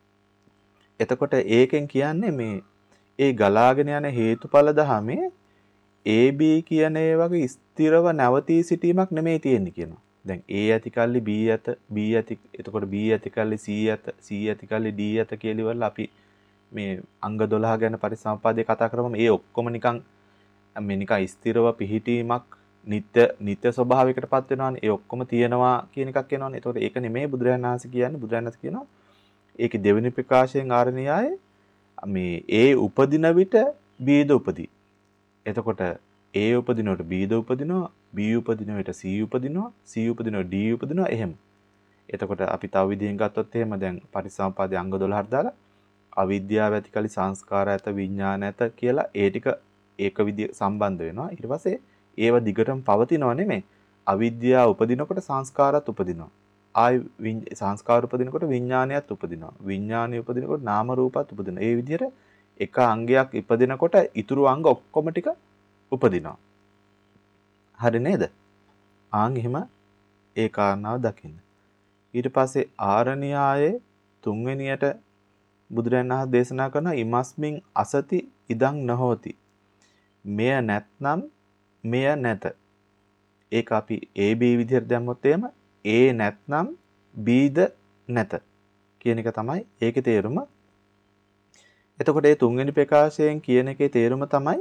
[SPEAKER 1] එතකොට ඒකෙන් කියන්නේ මේ ඒ ගලාගෙන යන හේතුඵල ධමයේ A B කියන ඒ වගේ ස්ථිරව නැවතී සිටීමක් නෙමෙයි තියෙන්නේ කියනවා. දැන් A ඇති කල්ලි B ඇත, B ඇති එතකොට B ඇති කල්ලි C ඇත, C ඇති කල්ලි D ඇත කියලා ඉවරලා අපි මේ අංග දොළහ ගැන පරිසම්පාදයේ කතා කරපුවම ඒ ඔක්කොම නිකන් මේ නිකන් ස්ථිරව පිහිටීමක් නිත්‍ය නිත්‍ය ස්වභාවයකටපත් වෙනවානේ. ඒ ඔක්කොම තියෙනවා කියන එකක් එනවානේ. එතකොට ඒක නෙමෙයි බුදුරජාණන් වහන්සේ කියන්නේ. බුදුරජාණන් වහන්සේ කියනවා ඒකේ දෙවෙනි ප්‍රකාශයෙන් ආර්ය න්‍යාය මේ ඒ උපදින විට B ද උපදී. එතකොට A උපදිනකොට B ද උපදිනවා, B උපදින විට C උපදිනවා, C උපදිනකොට D උපදිනවා එහෙම. එතකොට අපි තව විදිහෙන් ගත්තොත් එහෙම දැන් පරිසම්පාදයේ අංග දොළහට දාලා අවිද්‍යාව ඇති කලි සංස්කාර ඇත විඥාන ඇත කියලා ඒ ටික ඒක විදිහ සම්බන්ධ වෙනවා. ඊට පස්සේ ඒව දිගටම පවතිනව නෙමෙයි. අවිද්‍යාව උපදිනකොට සංස්කාරات උපදිනවා. ආයි සංස්කාර උපදිනකොට විඥානයත් උපදිනවා. විඥානය උපදිනකොට නාම රූපات උපදිනවා. ඒ විදිහට එක අංගයක් ඉපදිනකොට ඊතුරු අංග ඔක්කොම ටික උපදිනවා. හරි නේද? ආන් එහෙම ඒ කාරණාව දකින්න. ඊට පස්සේ ආරණ්‍යයේ තුන්වෙනියට බුදුරජාණන් වහන්සේ දේශනා කරන ඉමස්මින් අසති ඉදං නහෝති. මෙය නැත්නම් මෙය නැත. ඒක අපි A B විදිහට දැම්මොත් එහෙම A නැත්නම් Bද නැත කියන එක තමයි ඒකේ තේරුම. එතකොට මේ තුන්වෙනි ප්‍රකාශයෙන් කියන එකේ තේරුම තමයි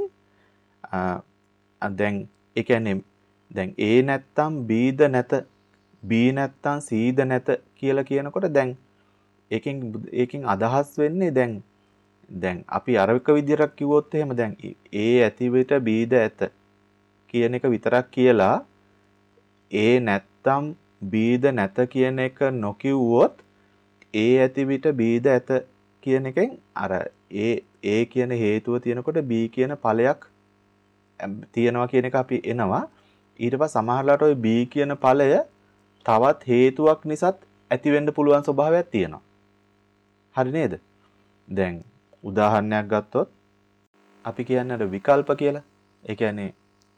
[SPEAKER 1] දැන් ඒ කියන්නේ දැන් A නැත්නම් Bද නැත B නැත්නම් Cද නැත කියලා කියනකොට දැන් ඒකෙන් ඒකෙන් අදහස් වෙන්නේ දැන් දැන් අපි අරක විදිහට කිව්වොත් එහෙම දැන් A ඇති විට Bද ඇත කියන එක විතරක් කියලා A නැත්නම් Bද නැත කියන එක නොකියුවොත් A ඇති විට Bද ඇත කියන එකෙන් අර A A කියන හේතුව තියෙනකොට B කියන ඵලයක් තියෙනවා කියන එක අපි එනවා. ඊට පස්සේ සමහරලාට ওই B කියන ඵලය තවත් හේතුවක් නිසාත් ඇති වෙන්න පුළුවන් ස්වභාවයක් තියෙනවා. හරි නේද? දැන් උදාහරණයක් ගත්තොත් අපි කියන්නේ අර විකල්ප කියලා. ඒ කියන්නේ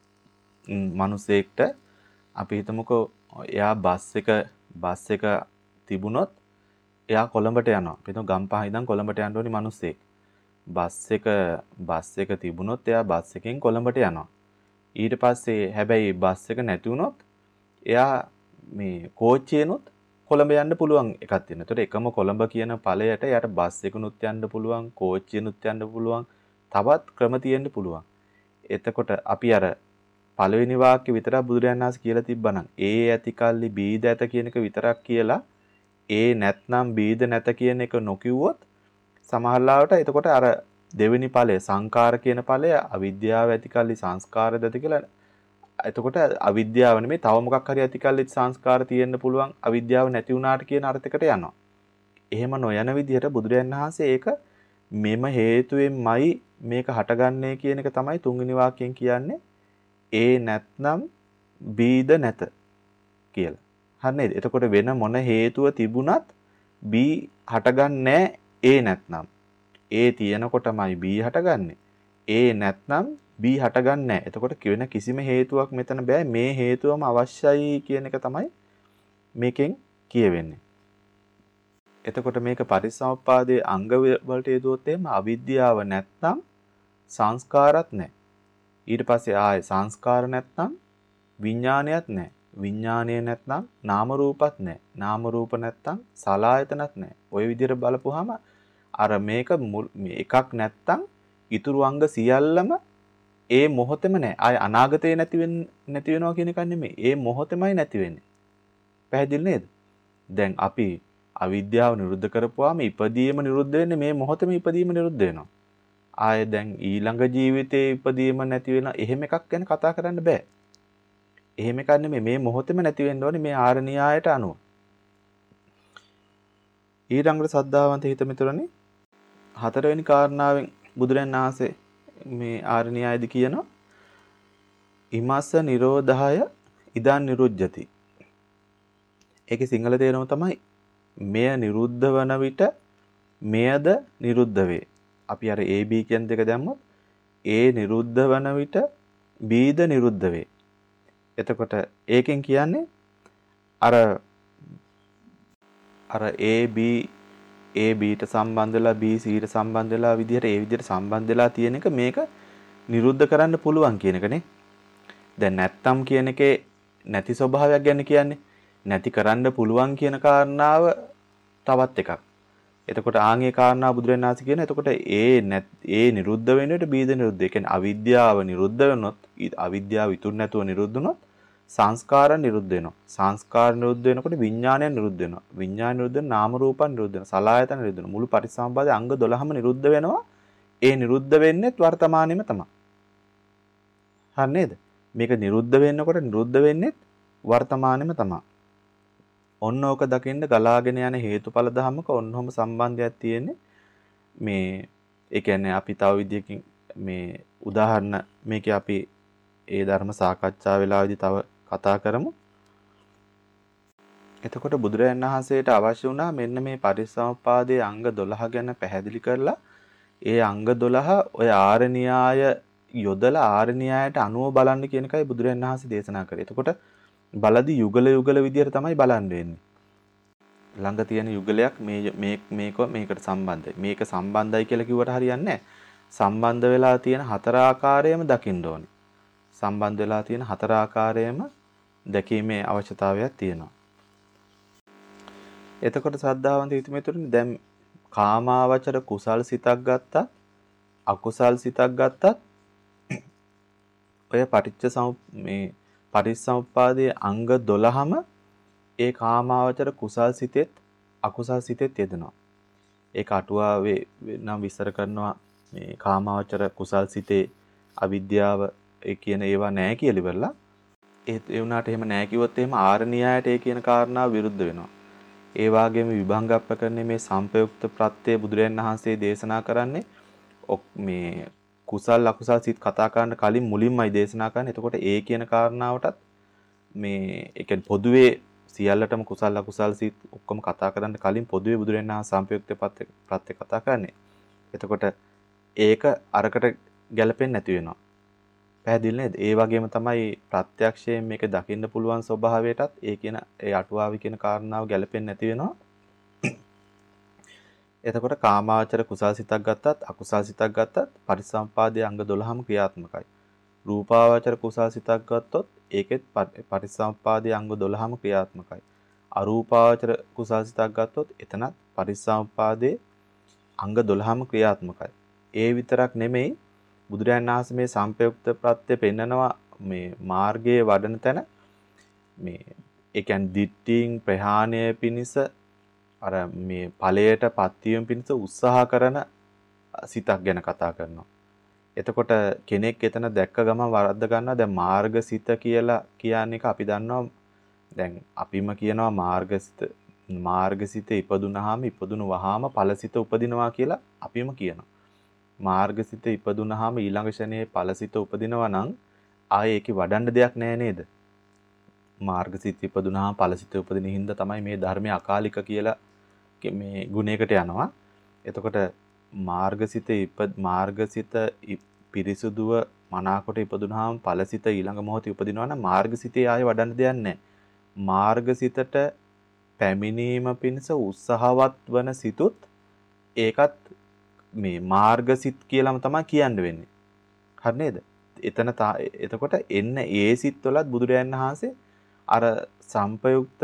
[SPEAKER 1] මිනිසෙක්ට අපි හිතමුකෝ එයා බස් එක බස් එක තිබුණොත් එයා කොළඹට යනවා. අපි හිතමු ගම්පහ ඉඳන් කොළඹට යන්න ඕනි මිනිස්සෙක්. බස් එක බස් එක තිබුණොත් එයා බස් එකෙන් කොළඹට යනවා. ඊට පස්සේ හැබැයි බස් එක නැති වුණොත් එයා මේ කෝච්චියෙනුත් කොළඹ යන්න පුළුවන් එකක් තියෙනවා. ඒතකොට එකම කොළඹ කියන ඵලයට එයාට බස් එකනුත් යන්න පුළුවන්, කෝච්චියෙනුත් යන්න පුළුවන්, තවත් ක්‍රම තියෙන්න පුළුවන්. එතකොට අපි අර පළවෙනි වාක්‍ය විතරක් බුදුරජාණන් වහන්සේ කියලා තිබ්බනම් A ඇති කල්ලි Bද ඇත කියන එක විතරක් කියලා A නැත්නම් Bද නැත කියන එක නොකියුවොත් සමහරවිට එතකොට අර දෙවෙනි ඵලය සංකාර කියන ඵලය අවිද්‍යාව ඇති කල්ලි සංස්කාරද ඇති කියලා එතකොට අවිද්‍යාව නෙමෙයි තව මොකක් හරි ඇති කල්ලි සංස්කාර තියෙන්න පුළුවන් අවිද්‍යාව නැති වුණාට කියන අර්ථයකට යනවා. එහෙම නොයන විදිහට බුදුරජාණන් වහන්සේ ඒක මෙම හේතුවෙන්මයි මේක හටගන්නේ කියන එක තමයි තුන්වෙනි වාක්‍යයෙන් කියන්නේ A නැත්නම් Bද නැත කියලා. හරි නේද? එතකොට වෙන මොන හේතුව තිබුණත් B හටගන්නේ A නැත්නම්. A තියෙනකොටමයි B හටගන්නේ. A නැත්නම් B හටගන්නේ නැහැ. එතකොට වෙන කිසිම හේතුවක් මෙතන බෑ. මේ හේතුවම අවශ්‍යයි කියන එක තමයි මේකෙන් කියවෙන්නේ. එතකොට මේක පටිච්චසමුප්පාදයේ අංග වලට යොදුවොත් එහෙම අවිද්‍යාව නැත්නම් සංස්කාරات නැහැ. ඊට පස්සේ ආයේ සංස්කාර නැත්නම් විඥානයත් නැහැ. විඥානය නැත්නම් නාම රූපත් නැහැ. නාම රූප නැත්නම් සලආයතනත් නැහැ. ওই විදිහට බලපුවාම අර මේක එකක් නැත්නම් ඊතුරු අංග සියල්ලම ඒ මොහොතේම නැහැ. ආයේ අනාගතේ නැති වෙන්නේ නැති වෙනවා කියන එක නෙමෙයි. ඒ මොහොතේමයි නැති වෙන්නේ. පැහැදිලි නේද? දැන් අපි අවිද්‍යාව නිරුද්ධ කරපුවාම ඉපදීම නිරුද්ධ වෙන්නේ මේ මොහොතේම ඉපදීම නිරුද්ධ වෙනවා. ආයේ දැන් ඊළඟ ජීවිතේ ඉපදීම නැති වෙන එහෙම එකක් ගැන කතා කරන්න බෑ. එහෙම එකක් නෙමෙයි මේ මොහොතේම නැති වෙන්න ඕනේ මේ ආරණ්‍යයට අනුව. ඊළඟට සද්ධාවන්ත හිත මිතුරනේ හතරවෙනි කාරණාවෙන් බුදුරන් වහන්සේ මේ ආරණ්‍යයේදී කියනවා ඉමස්ස නිරෝධාය ඉදන් නිරුද්ධති. ඒකේ සිංහල තේරුම තමයි මෙය නිරුද්ධ වන විට මෙයද නිරුද්ධ වේ. අපි අර A B කියන දෙක දැම්මොත් A නිරුද්ධ වන විට Bද නිරුද්ධ වේ. එතකොට ඒකෙන් කියන්නේ අර අර A B A Bට සම්බන්ධ වෙලා B Cට සම්බන්ධ වෙලා විදිහට ඒ විදිහට සම්බන්ධ වෙලා තියෙන එක මේක නිරුද්ධ කරන්න පුළුවන් කියන එකනේ. දැන් නැත්තම් කියන එකේ නැති ස්වභාවයක් ගැන කියන්නේ නැති කරන්න පුළුවන් කියන කාරණාව තවත් එකක්. එතකොට ආන්ගේ කාරණා බුදුරජාණන් වහන්සේ කියන එතකොට ඒ ඒ නිරුද්ධ වෙන විට බීද නිරුද්ධ. ඒ කියන්නේ අවිද්‍යාව නිරුද්ධ වෙනොත් අවිද්‍යාව ඉතුරු නැතුව නිරුද්ධ වුණොත් සංස්කාර නිරුද්ධ වෙනවා. සංස්කාර නිරුද්ධ වෙනකොට විඥානය නිරුද්ධ වෙනවා. විඥාන නිරුද්ධ වෙන නාම රූපන් නිරුද්ධ වෙනවා. සලආයතන නිරුද්ධ වෙනවා. මුළු පටිච්චසමුප්පාදයේ අංග දොළහම නිරුද්ධ වෙනවා. ඒ නිරුද්ධ වෙන්නේත් වර්තමානෙම තමයි. හරි නේද? මේක නිරුද්ධ වෙන්නකොට නිරුද්ධ වෙන්නේත් වර්තමානෙම තමයි. ඔන්න ඕක දකින්න ගලාගෙන යන හේතුඵල ධමක ඔන්නෝම සම්බන්ධයක් තියෙන්නේ මේ ඒ කියන්නේ අපි තව විදියකින් මේ උදාහරණ මේකේ අපි ඒ ධර්ම සාකච්ඡා වෙලාවේදී තව කතා කරමු. එතකොට බුදුරජාණන් වහන්සේට අවශ්‍ය වුණා මෙන්න මේ පටිච්චසමුප්පාදයේ අංග දොළහ ගැන පැහැදිලි කරලා ඒ අංග දොළහ ඔය ආර්ය න්‍යාය යොදලා ආර්ය න්‍යායට අනුව බලන්න කියන එකයි බුදුරජාණන් වහන්සේ දේශනා කරේ. එතකොට බලදි යුගල යුගල විදියට තමයි බලන්න වෙන්නේ. ළඟ තියෙන යුගලයක් මේ මේ මේක මේකට සම්බන්ධයි. මේක සම්බන්ධයි කියලා කිව්වට හරියන්නේ නැහැ. සම්බන්ධ වෙලා තියෙන හතර ආකාරයෙන්ම දකින්න ඕනේ. සම්බන්ධ වෙලා තියෙන හතර ආකාරයෙන්ම දැකීමේ අවශ්‍යතාවයක් තියෙනවා. එතකොට සද්ධාවන්ත හිතමිතුරුනි දැන් කාමාවචර කුසල් සිතක් ගත්තත් අකුසල් සිතක් ගත්තත් ඔය පටිච්ච සමු මේ පටිච්චසමුප්පාදයේ අංග දොළහම ඒ කාමාවචර කුසල් සිතෙත් අකුසල් සිතෙත් යෙදෙනවා. ඒක අටුවාවේ නම් විස්තර කරනවා මේ කාමාවචර කුසල් සිතේ අවිද්‍යාව ඒ කියන ඒවා නැහැ කියලා ඉවරලා ඒ ඒ වුණාට එහෙම නැහැ කිව්වොත් එහෙම ආර්ය න්‍යායට ඒ කියන කාරණාව විරුද්ධ වෙනවා. ඒ වගේම විභංග අප්‍රකරණයේ මේ සංපයුක්ත ප්‍රත්‍ය බුදුරයන් වහන්සේ දේශනා කරන්නේ මේ කුසල් අකුසල් සිත් කතා කරන්න කලින් මුලින්මයි දේශනා කරන්නේ. එතකොට ඒ කියන කාරණාවටත් මේ ඒ කියන්නේ පොදුවේ සියල්ලටම කුසල් අකුසල් සිත් ඔක්කොම කතා කරන්න කලින් පොදුවේ බුදුරයන් වහන්සේ සංපයුක්ත ප්‍රත්‍ය කතා කරන්නේ. එතකොට ඒක අරකට ගැලපෙන්නේ නැති වෙනවා. පැහැදිලි නේද? ඒ වගේම තමයි ප්‍රත්‍යක්ෂයෙන් මේක දකින්න පුළුවන් ස්වභාවයටත් ඒ කියන ඒ අටුවාවි කියන කාරණාව ගැලපෙන්නේ නැති වෙනවා. එතකොට කාමාවචර කුසල් සිතක් ගත්තත් අකුසල් සිතක් ගත්තත් පටිච්චසමුපාදයේ අංග දොළහම ක්‍රියාත්මකයි. රූපාවචර කුසල් සිතක් ගත්තොත් ඒකෙත් පටිච්චසමුපාදයේ අංග දොළහම ක්‍රියාත්මකයි. අරූපාවචර කුසල් සිතක් ගත්තොත් එතනත් පටිච්චසමුපාදයේ අංග දොළහම ක්‍රියාත්මකයි. ඒ විතරක් නෙමෙයි බුදුරජාණන් වහන්සේ මේ සංපයුක්ත ප්‍රත්‍ය පෙන්නනවා මේ මාර්ගයේ වඩන තැන මේ ඒ කියන්නේ දිට්ඨින් ප්‍රහාණය පිණිස අර මේ ඵලයට පත්වීම පිණිස උත්සාහ කරන සිතක් ගැන කතා කරනවා. එතකොට කෙනෙක් එතන දැක්ක ගමන් වරද්ද ගන්නවා. දැන් මාර්ගසිත කියලා කියන්නේ අපි දන්නවා. දැන් අපිම කියනවා මාර්ගසිත මාර්ගසිත ඉපදුනහම ඉපදුණු වහාම ඵලසිත උපදිනවා කියලා අපිම කියනවා. මාර්ගසිත ඉපදුනහම ඊළඟ ෂණයේ ඵලසිත උපදිනවා නම් ආයේ ඒකේ වඩන්න දෙයක් නැහැ නේද? මාර්ගසිත ඉපදුනහම ඵලසිත උපදින හින්දා තමයි මේ ධර්මයේ අකාලික කියලා මේ ගුණයකට යනවා. එතකොට මාර්ගසිත ඉපද මාර්ගසිත පිරිසුදුව මනාකොට ඉපදුනහම ඵලසිත ඊළඟ මොහොතේ උපදිනවා නම් මාර්ගසිතේ ආයේ වඩන්න දෙයක් නැහැ. මාර්ගසිතට පැමිණීම පිණිස උත්සාහවත් වන සිතුත් ඒකත් මේ මාර්ගසිත කියලාම තමයි කියන්න වෙන්නේ. හරි නේද? එතන එතකොට එන්න ඒ සිත්වලත් බුදුරයන් වහන්සේ අර සංපයුක්ත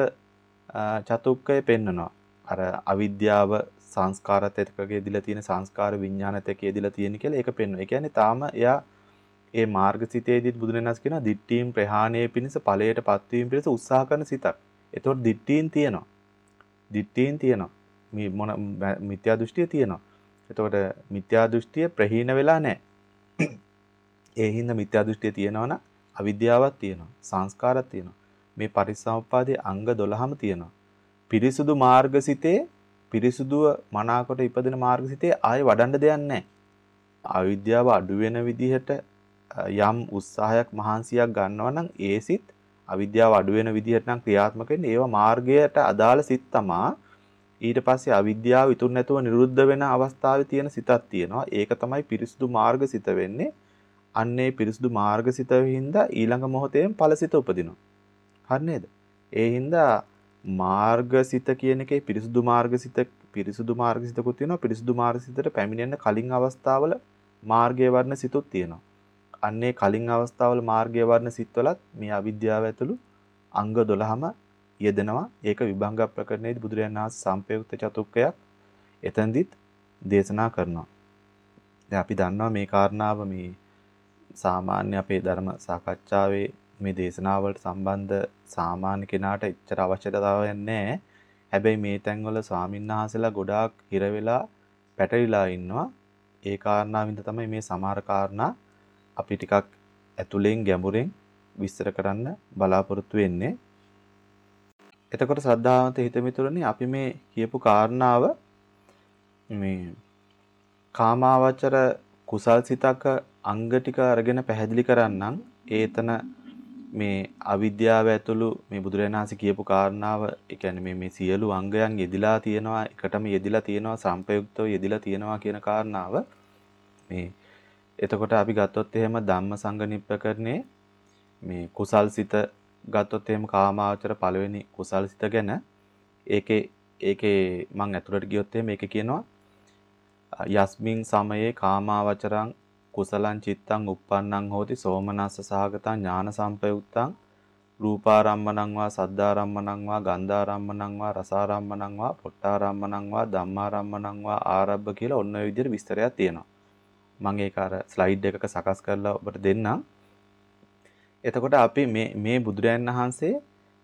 [SPEAKER 1] චතුක්කය පෙන්නනවා. අර අවිද්‍යාව සංස්කාරත් එක්කගේ දීලා තියෙන සංස්කාර විඥානත් එක්ක දීලා තියෙන කියලා ඒක පෙන්වනවා. ඒ කියන්නේ තාම එයා ඒ මාර්ගසිතේදීත් බුදුරජාණන් වහන්සේ කියනවා දිට්ඨීන් ප්‍රහාණය පිණිස ඵලයට පත්වීම පිණිස උත්සාහ කරන සිතක්. එතකොට දිට්ඨීන් තියෙනවා. දිට්ඨීන් තියෙනවා. මේ මොන මිත්‍යා දෘෂ්ටිය තියෙනවා. එතකොට මිත්‍යා දෘෂ්ටිය ප්‍රහීන වෙලා නැහැ. ඒ හින්දා මිත්‍යා දෘෂ්ටිය තියෙනවා නම් අවිද්‍යාවක් තියෙනවා. සංස්කාරයක් තියෙනවා. මේ පටිච්චසමුප්පාදයේ අංග දොළහම තියෙනවා. පිරිසුදු මාර්ගසිතේ පිරිසුදුව මනාකොට ඉපදෙන මාර්ගසිතේ ආයේ වඩන්න දෙයක් නැහැ. අවිද්‍යාව අඩු වෙන විදිහට යම් උත්සාහයක් මහන්සියක් ගන්නවා නම් ඒ සිත් අවිද්‍යාව අඩු වෙන විදිහට නම් ක්‍රියාත්මක වෙන්නේ ඒවා මාර්ගයට අදාළ සිත් තමා. ඊට පස්සේ අවිද්‍යාව ඉතුරු නැතුව නිරුද්ධ වෙන අවස්ථාවේ තියෙන සිතක් තියෙනවා. ඒක තමයි පිරිසුදු මාර්ගසිත වෙන්නේ. අන්නේ පිරිසුදු මාර්ගසිත හින්දා ඊළඟ මොහොතේම ඵලසිත උපදිනවා. හරි නේද? ඒ හින්දා මාර්ගසිත කියන එකේ පිරිසුදු මාර්ගසිත පිරිසුදු මාර්ගසිතකුත් තියෙනවා. පිරිසුදු මාර්ගසිතට පැමිණෙන්න කලින් අවස්ථාවල මාර්ගයේ වර්ණ සිතුත් තියෙනවා. අන්නේ කලින් අවස්ථාවල මාර්ගයේ වර්ණ සිත්වලත් මේ අවිද්‍යාව ඇතුළු අංග දොළහම යෙදෙනවා. ඒක විභංග ප්‍රකරණයේදී බුදුරජාණන් වහන්සේ සංපයුක්ත චතුක්කයක් එතෙන්දිත් දේශනා කරනවා. දැන් අපි දන්නවා මේ කාරණාව මේ සාමාන්‍ය අපේ ධර්ම සාකච්ඡාවේ මේ දේශනාවලට සම්බන්ධ සාමාන්‍ය කෙනාට එච්චර අවශ්‍යතාවයක් නැහැ. හැබැයි මේ තැන්වල ස්වාමීන් වහන්සේලා ගොඩාක් හිර වෙලා පැටලිලා ඉන්නවා. ඒ කාරණාවින්ද තමයි මේ සමහර කාරණා අපි ටිකක් ඇතුලෙන් ගැඹුරෙන් විස්තර කරන්න බලාපොරොත්තු වෙන්නේ. එතකොට ශ්‍රද්ධාවන්ත හිතමිතුරනේ අපි මේ කියපු කාරණාව මේ කාමාවචර කුසල් සිතක අංග ටික අරගෙන පැහැදිලි කරන්නම් ඒතන මේ අවිද්‍යාව ඇතුළු මේ බුදුරජාණන් වහන්සේ කියපු කාරණාව, ඒ කියන්නේ මේ මේ සියලු අංගයන් යෙදිලා තියෙනවා, එකටම යෙදිලා තියෙනවා, සංපයුක්තව යෙදිලා තියෙනවා කියන කාරණාව මේ එතකොට අපි ගත්තොත් එහෙම ධම්ම සංගනිප්පකරණේ මේ කුසල්සිත ගත්තොත් එහෙම කාමාවචර පළවෙනි කුසල්සිත ගැන ඒකේ ඒකේ මම ඇතුළට ගියොත් එහෙම ඒකේ කියනවා යස්මින් සමයේ කාමාවචරං කුසලං චිත්තං uppannං හෝති සෝමනස්ස සහගතං ඥාන සම්පයුක්තං රූපාරම්මණං වා සද්ධාරම්මණං වා ගන්ධාරම්මණං වා රසාරම්මණං වා පොට්ටාරම්මණං වා ධම්මාරම්මණං වා ආරබ්බ කියලා ඔන්න ඔය විදිහට විස්තරයක් තියෙනවා. මම ඒක අර ස්ලයිඩ් එකක සකස් කරලා ඔබට දෙන්නම්. එතකොට අපි මේ මේ බුදුරයන් වහන්සේ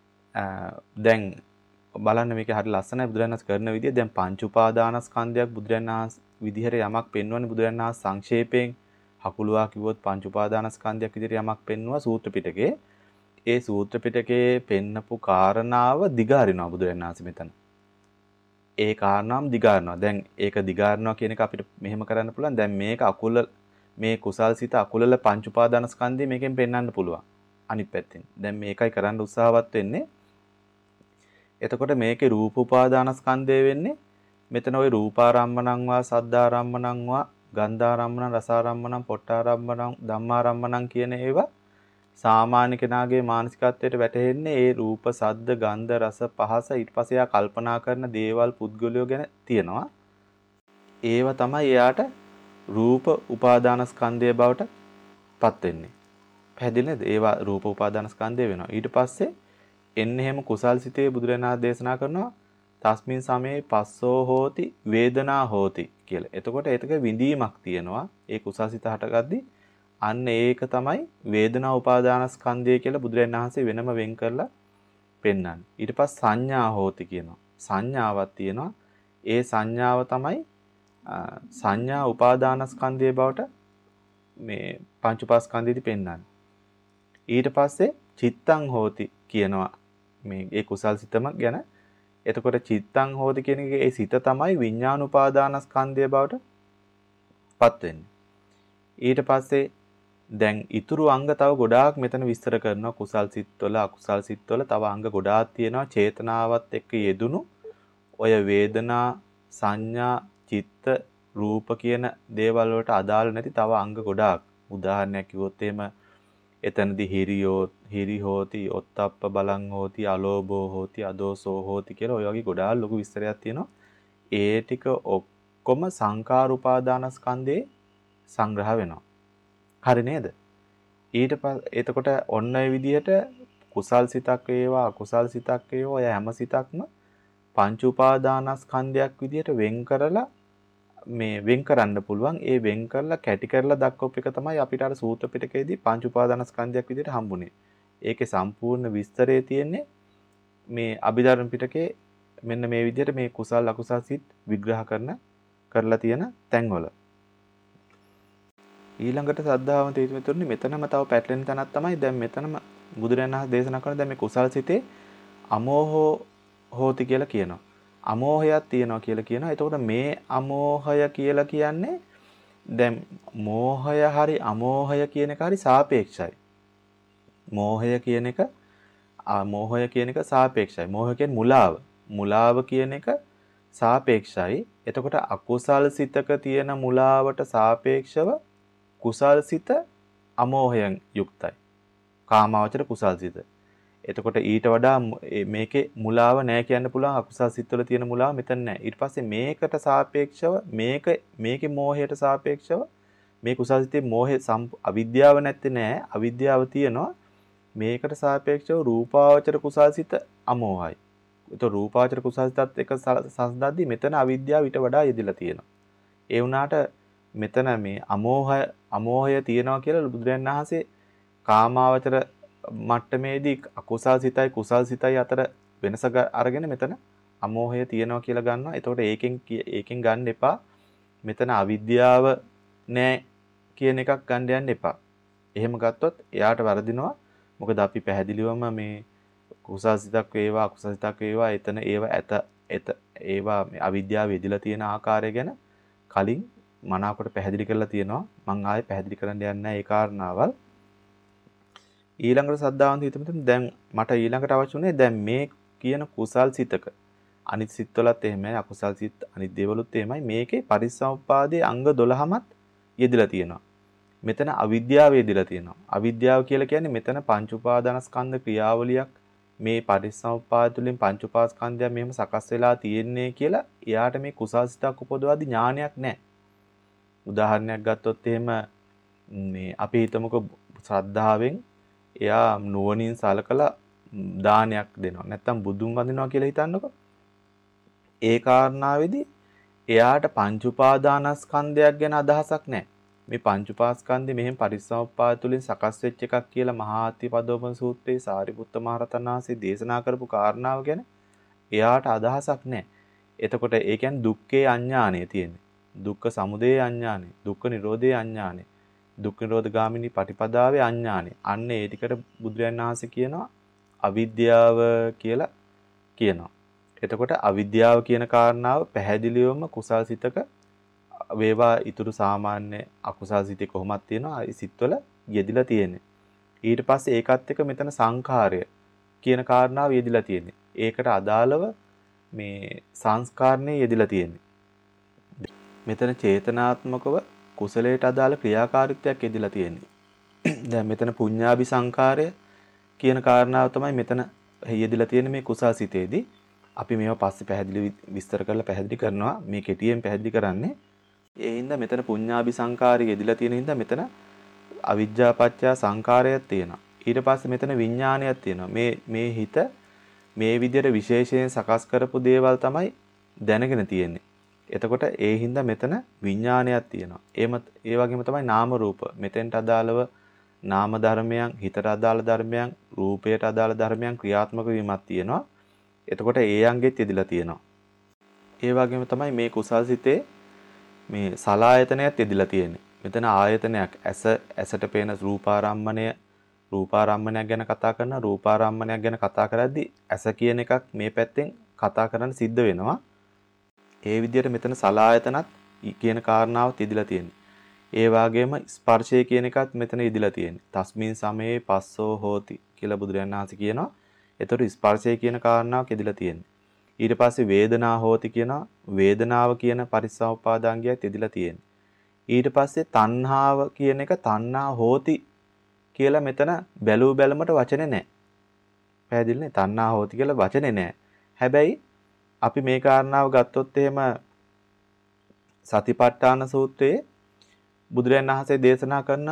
[SPEAKER 1] දැන් බලන්න මේක හරිය ලස්සනයි බුදුරයන් වහන්සේ කරන විදිය. දැන් පංච උපාදානස්කන්ධයක් බුදුරයන් වහන්සේ විදිහට යමක් පෙන්වන්නේ බුදුරයන් වහන්සේ සංක්ෂේපයෙන් හකුලුවා කිව්වොත් පංච උපාදානස්කන්ධයක් විදිහට යමක් පෙන්වුවා සූත්‍ර පිටකේ. ඒ සූත්‍ර පිටකේ පෙන්නපු කාරණාව දිගාරිනවා බුදුරයන් වහන්සේ මෙතන. ඒ කාරණාවම දිගාරනවා. දැන් ඒක දිගාරනවා කියන එක අපිට මෙහෙම කරන්න පුළුවන්. දැන් මේක අකුල මේ කුසල්සිත අකුලල පංච උපාදානස්කන්ධය මේකෙන් පෙන්වන්න පුළුවන්. අනිත් පැත්තෙන්. දැන් මේකයි කරන්න උත්සාහවත් වෙන්නේ. එතකොට මේකේ රූප උපාදානස්කන්ධය වෙන්නේ මෙතන ওই රූපාරම්මණං වා සද්ධාරම්මණං වා ගන්ධාරම්මණං රසාරම්මණං පොට්ටාරම්මණං ධම්මාරම්මණං කියන ඒවා සාමාන්‍ය කෙනාගේ මානසිකත්වයට වැටෙන්නේ ඒ රූප සද්ද ගන්ධ රස පහස ඊට පස්සේ එයා කල්පනා කරන දේවල් පුද්ගලයෝ ගැන තියෙනවා. ඒවා තමයි එයාට රූප උපාදානස්කන්ධය බවට පත් වෙන්නේ. පැහැදිලි නේද? ඒවා රූප උපාදානස්කන්ධය වෙනවා. ඊට පස්සේ එන්නේ එහෙම කුසල්සිතේ බුදුරණාහි දේශනා කරනවා තස්මින් සමේ පස්සෝ හෝති වේදනා හෝති කියලා. එතකොට ඒතක විඳීමක් තියෙනවා. ඒ කුසල්සිත හටගද්දී අන්න ඒක තමයි වේදනා උපාදානස්කන්ධය කියලා බුදුරජාණන් වහන්සේ වෙනම වෙන් කරලා පෙන්වන්නේ. ඊට පස්සේ සංඥා හෝති කියනවා. සංඥාවක් තියෙනවා. ඒ සංඥාව තමයි සංඥා උපාදානස්කන්ධය බවට මේ පංච උපාස්කන්ධයේදී පෙන්වන්නේ. ඊට පස්සේ චිත්තං හෝති කියනවා මේ ඒ කුසල්සිතම ගැන. එතකොට චිත්තං හෝති කියන එකේ ඒ සිත තමයි විඥාන උපාදානස්කන්ධය බවට පත් වෙන්නේ. ඊට පස්සේ දැන් ඊතුරු අංග තව ගොඩාක් මෙතන විස්තර කරනවා. කුසල් සිත්වල අකුසල් සිත්වල තව අංග ගොඩාක් තියෙනවා. චේතනාවත් එක්ක යෙදුණු ඔය වේදනා සංඥා චිත්ත රූප කියන දේවල් වලට අදාළ නැති තව අංග ගොඩාක්. උදාහරණයක් කිව්වොත් එහෙම එතනදී හිරියෝ හිරි හෝති ඔත්තප්ප බලං හෝති අලෝභෝ හෝති අදෝසෝ හෝති කියලා ඔය වගේ ගොඩාක් ලොකු විස්තරයක් තියෙනවා. ඒ ටික ඔක්කොම සංකාර උපාදානස්කන්ධේ සංග්‍රහ වෙනවා. හරි නේද? ඊට පස්සේ එතකොට ඔන්න ඔය විදිහට කුසල් සිතක් වේවා අකුසල් සිතක් වේවා ඔය හැම සිතක්ම පංච උපාදානස්කන්ධයක් විදිහට වෙන් කරලා මේ වෙන් කරන්න පුළුවන්. ඒ වෙන් කරලා කැටි කරලා දක්වපු එක තමයි අපිට අර සූත්‍ර පිටකයේදී පංච උපාදානස්කන්ධයක් විදිහට හම්බුනේ. ඒකේ සම්පූර්ණ විස්තරය තියෙන්නේ මේ අභිධර්ම පිටකේ මෙන්න මේ විදිහට මේ කුසල් අකුසල් සිත් විග්‍රහ කරන කරලා තියෙන තැන්වල. ඊළඟට සද්ධාවන්ත හේතුතුරුනි මෙතනම තව පැටලෙන තැනක් තමයි දැන් මෙතනම බුදුරජාණන් වහන්සේ දේශනා කරන දැන් මේ කුසල් සිතේ අමෝහෝ හෝති කියලා කියනවා. අමෝහයක් තියෙනවා කියලා කියනවා. එතකොට මේ අමෝහය කියලා කියන්නේ දැන් මෝහය හරි අමෝහය කියන එක හරි සාපේක්ෂයි. මෝහය කියන එක මෝහය කියන එක සාපේක්ෂයි. මෝහය කියන්නේ මුලාව. මුලාව කියන එක සාපේක්ෂයි. එතකොට අකුසල් සිතක තියෙන මුලාවට සාපේක්ෂව කුසල් සිත අමෝහයෙන් යුක්තයි. කාමාවචර කුසල් සිත. එතකොට ඊට වඩා මේකේ මුලාව නැහැ කියන්න පුළුවන්. අකුසල් සිත්වල තියෙන මුලාව මෙතන නැහැ. ඊට පස්සේ මේකට සාපේක්ෂව මේක මේකේ මෝහයට සාපේක්ෂව මේ කුසල් සිතේ මෝහය අවිද්‍යාව නැත්තේ නැහැ. අවිද්‍යාව තියෙනවා. මේකට සාපේක්ෂව රූපාවචර කුසල් සිත අමෝහයි. ඒතකොට රූපාවචර කුසල් සිතත් එක සංසද්දද්දී මෙතන අවිද්‍යාව ඊට වඩා යෙදিলা තියෙනවා. ඒ වුණාට මෙතන මේ අමෝහය අමෝහය තියෙනවා කියලා බුදුරජාණන් වහන්සේ කාමාවචර මට්ටමේදී අකුසල් සිතයි කුසල් සිතයි අතර වෙනස අරගෙන මෙතන අමෝහය තියෙනවා කියලා ගන්නවා. එතකොට ඒකෙන් ඒකෙන් ගන්න එපා. මෙතන අවිද්‍යාව නෑ කියන එකක් ගන්න යන්න එපා. එහෙම ගත්තොත් එයාට වරදිනවා. මොකද අපි පැහැදිලිවම මේ කුසල් සිතක් වේවා අකුසල් සිතක් වේවා එතන ඒවා ඇත එත ඒවා අවිද්‍යාව වෙදිලා තියෙන ආකාරය ගැන කලින් මනාවකට පැහැදිලි කරලා තියෙනවා. මම ආයේ පැහැදිලි කරන්න යන්නේ නැහැ ඒ කාරණාවල්. ඊළඟට සද්ධාවන්ත හිතමු දැන් මට ඊළඟට අවශ්‍ය උනේ දැන් මේ කියන කුසල් සිතක අනිත් සිත්වලත් එහෙමයි අකුසල් සිත් අනිත් දේවලුත් එහෙමයි මේකේ පරිසම්පාදයේ අංග දොළහමත් යෙදලා තියෙනවා. මෙතන අවිද්‍යාව යෙදලා තියෙනවා. අවිද්‍යාව කියලා කියන්නේ මෙතන පංච උපාදානස්කන්ධ ක්‍රියාවලියක් මේ පරිසම්පාද තුළින් පංච උපාස්කන්ධය මෙහෙම සකස් වෙලා තියෙන්නේ කියලා එයාට මේ කුසල් සිතක් උපදවාදී ඥානයක් නැහැ. උදාහරණයක් ගත්තොත් එහෙම මේ අපි හිතමුකෝ ශ්‍රද්ධාවෙන් එයා නුවණින් සලකලා දානයක් දෙනවා. නැත්තම් බුදුන් වඳිනවා කියලා හිතන්නකෝ. ඒ කාරණාවේදී එයාට පංච උපාදානස්කන්ධයක් ගැන අදහසක් නැහැ. මේ පංච උපාස්කන්ධය මෙහෙම පරිසම්පාද තුළින් සකස් වෙච්ච එකක් කියලා මහා අතිපදෝපන සූත්‍රයේ සාරිපුත්ත මහ රහතන් වහන්සේ දේශනා කරපු කාරණාව ගැන එයාට අදහසක් නැහැ. එතකොට ඒ කියන්නේ දුක්ඛේ අඥානය තියෙන්නේ. දුක්ඛ සමුදය අඥානය, දුක්ඛ නිරෝධේ අඥානය, දුක්ඛ නිරෝධ ගාමිනී පටිපදාවේ අඥානය. අන්න ඒ ටිකට බුදුරජාණන් වහන්සේ කියනවා අවිද්‍යාව කියලා කියනවා. එතකොට අවිද්‍යාව කියන කාරණාව පැහැදිලිවම කුසල් සිතක වේවා ඊතුරු සාමාන්‍ය අකුසල් සිතේ කොහොමද තියෙනවා ඒ සිත්වල යෙදිලා තියෙන්නේ. ඊට පස්සේ ඒකත් එක්ක මෙතන සංඛාරය කියන කාරණාව යෙදිලා තියෙන්නේ. ඒකට අදාළව මේ සංස්කාරණේ යෙදිලා තියෙන්නේ. මෙතන චේතනාත්මකව කුසලයට අදාළ ක්‍රියාකාරීත්වයක් යෙදිලා තියෙන්නේ. දැන් මෙතන පුඤ්ඤාභි සංඛාරය කියන කාරණාව තමයි මෙතන යෙදිලා තියෙන්නේ මේ කුසල් සිතේදී. අපි මේවා පස්සේ පැහැදිලි විස්තර කරලා පැහැදිලි කරනවා. මේ කෙටියෙන් පැහැදිලි කරන්නේ. ඒ හින්දා මෙතන පුඤ්ඤාභි සංඛාරය යෙදිලා තියෙන හින්දා මෙතන අවිජ්ජා පත්‍ය සංඛාරයක් තියෙනවා. ඊට පස්සේ මෙතන විඥානයක් තියෙනවා. මේ මේ හිත මේ විදිහට විශේෂයෙන් සකස් කරපු දේවල් තමයි දැනගෙන තියෙන්නේ. එතකොට ඒ හින්දා මෙතන විඥානයක් තියෙනවා. ඒම ඒ වගේම තමයි නාම රූප. මෙතෙන්ට අදාළව නාම ධර්මයන්, හිතට අදාළ ධර්මයන්, රූපයට අදාළ ධර්මයන් ක්‍රියාත්මක වීමක් තියෙනවා. එතකොට ඒ අංගෙත් යෙදিলা තියෙනවා. ඒ වගේම තමයි මේ කුසල් සිතේ මේ සලායතනයත් යෙදিলা තියෙන්නේ. මෙතන ආයතනයක් ඇස ඇසට පේන රූපාරම්මණය රූපාරම්මණයක් ගැන කතා කරන රූපාරම්මණයක් ගැන කතා කරද්දී ඇස කියන එකක් මේ පැත්තෙන් කතා කරන්න සිද්ධ වෙනවා. ඒ විදිහට මෙතන සලායතනත් කියන කාරණාව යෙදিলা තියෙන්නේ. ඒ වගේම ස්පර්ශය කියන එකත් මෙතන යෙදিলা තියෙන්නේ. තස්මින් සමයේ පස්සෝ හෝති කියලා බුදුරජාණන් වහන්සේ කියනවා. එතකොට ස්පර්ශය කියන කාරණාවක් යෙදিলা තියෙන්නේ. ඊට පස්සේ වේදනා හෝති කියනවා. වේදනාව කියන පරිසම්පාදාංගයත් යෙදিলা තියෙන්නේ. ඊට පස්සේ තණ්හාව කියන එක තණ්හා හෝති කියලා මෙතන බැලූ බැලමට වචනේ නැහැ. පැහැදිලිනේ? තණ්හා හෝති කියලා වචනේ නැහැ. හැබැයි අපි මේ කාරණාව ගත්තොත් එහෙම සතිපට්ඨාන සූත්‍රයේ බුදුරජාණන් වහන්සේ දේශනා කරන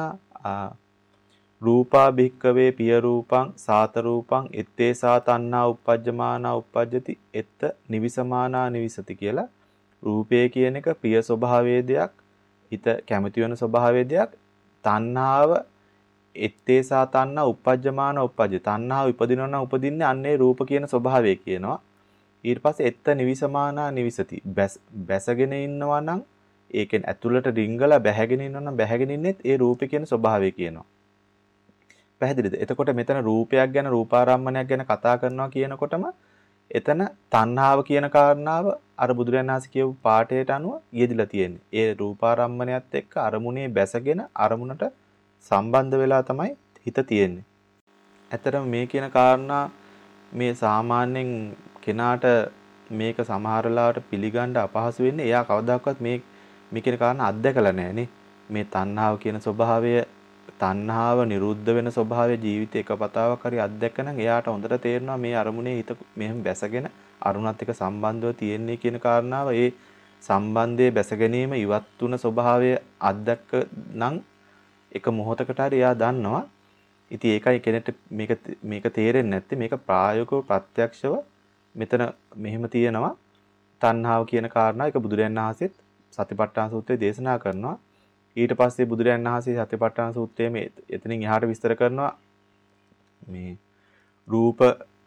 [SPEAKER 1] රූපා භික්කවේ පිය රූපං සාත රූපං ettesa තණ්හා uppajjamana uppajjati එත්ත නිවිසමානා නිවිසති කියලා රූපය කියන එක ප්‍රිය ස්වභාවයේ දෙයක් හිත කැමති වෙන ස්වභාවයේ දෙයක් තණ්හාව ettesa තණ්හා uppajjamana uppajjati තණ්හාව උපදිනවා නම් උපදින්නේ අන්නේ රූප කියන ස්වභාවය කියනවා ඊට පස්සේ එත්ත නිවිසමානා නිවිසති බැසගෙන ඉන්නවා නම් ඒකෙන් ඇතුළට රිංගලා බැහැගෙන ඉන්නවා නම් බැහැගෙන ඉන්නෙත් ඒ රූපේ කියන ස්වභාවය කියනවා පැහැදිලිද? එතකොට මෙතන රූපයක් ගැන රූපාරම්මණයක් ගැන කතා කරනවා කියනකොටම එතන තණ්හාව කියන කාරණාව අර බුදුරජාණන් වහන්සේ කියපු පාඩේට අනුව යෙදිලා තියෙන්නේ. ඒ රූපාරම්මණයත් එක්ක අරමුණේ බැසගෙන අරමුණට සම්බන්ධ වෙලා තමයි හිත තියෙන්නේ. ඇත්තටම මේ කියන කාරණා මේ සාමාන්‍යයෙන් කෙනාට මේක සමහර වෙලාවට පිළිගන්න අපහසු වෙන්නේ. එයා කවදාකවත් මේ මේ කියන කාරණා අත්දැකලා නැහැ නේ. මේ තණ්හාව කියන ස්වභාවය තණ්හාව නිරුද්ධ වෙන ස්වභාවය ජීවිතේ එකපතාවක් හරි අත්දැකනනම් එයාට හොඳට තේරෙනවා මේ අරමුණේ හිත මෙහෙම බැසගෙන අරුණත් එක්ක සම්බන්ධව තියෙන්නේ කියන කාරණාව ඒ සම්බන්ධයේ බැස ගැනීම ඉවත් තුන ස්වභාවය අත්දැක නම් එක මොහොතකට හරි එයා දන්නවා. ඉතින් ඒකයි කෙනෙක්ට මේක මේක තේරෙන්නේ නැත්තේ මේක ප්‍රායෝගිකව ප්‍රත්‍යක්ෂව මෙතන මෙහෙම තියෙනවා තණ්හාව කියන කාරණා එක බුදුරජාණන් වහන්සේත් සතිපට්ඨාන සූත්‍රයේ දේශනා කරනවා. ඊට පස්සේ බුදුරජාණන් වහන්සේ සතිපට්ඨාන සූත්‍රයේ මේ එතනින් එහාට විස්තර කරනවා මේ රූප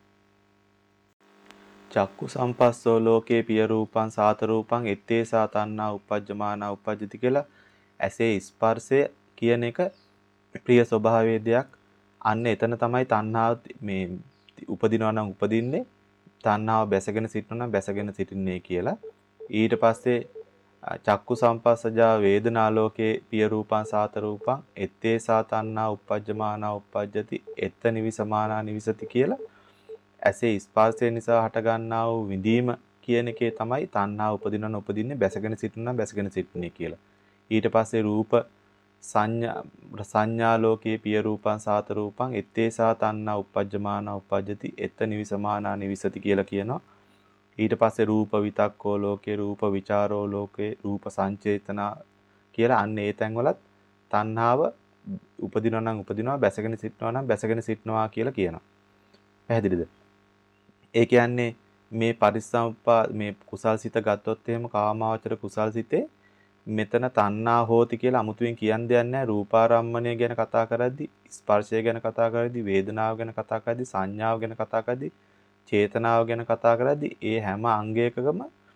[SPEAKER 1] චක්කු සම්පස්සෝ ලෝකේ පිය රූපං සාත රූපං ettesa තණ්හා uppajjamana uppajjati කියලා ඇසේ ස්පර්ශය කියන එක ප්‍රිය ස්වභාවයේ දෙයක් අන්න එතන තමයි තණ්හාව මේ උපදිනවා නම් උපදින්නේ තණ්හාව බැසගෙන සිටිනවා නම් බැසගෙන සිටින්නේ කියලා ඊට පස්සේ චක්කු සම්පස්සජා වේදනාලෝකේ පිය රූපං සාත රූපං එත්තේ සාතන්නා uppajjamaana uppajjati එත්ත නිවිසමානා නිවිසති කියලා ඇසේ ස්පර්ශය නිසා හටගන්නා වූ විඳීම කියන එකේ තමයි තණ්හා උපදිනන උපදින්නේ බැසගෙන සිටිනවා බැසගෙන සිටින්නේ කියලා. ඊට පස්සේ රූප සංඥා සංඥා ලෝකේ පිය රූපං සාත රූපං එත්තේ සාතන්නා uppajjamaana uppajjati එත්ත නිවිසමානා නිවිසති කියලා කියනවා. ඊට පස්සේ රූප විතක්කෝ ලෝකේ රූප විචාරෝ ලෝකේ රූප සංචේතනා කියලා අන්න ඒ තැන්වලත් තණ්හාව උපදිනවා නම් උපදිනවා බැසගෙන සිටනවා නම් බැසගෙන සිටනවා කියලා කියනවා. පැහැදිලිද? ඒ කියන්නේ මේ පරිසම්පා මේ කුසල් සිත ගත්තොත් එහෙම කාමාවචර කුසල් සිතේ මෙතන තණ්හා හෝති කියලා අමුතුවෙන් කියන්න දෙයක් නැහැ. රූපාරම්මණය ගැන කතා කරද්දි, ස්පර්ශය ගැන කතා කරද්දි, වේදනාව ගැන කතා කරද්දි, සංඥාව ගැන කතා කරද්දි, චේතනාව ගැන කතා කරද්දී ඒ හැම අංගයකම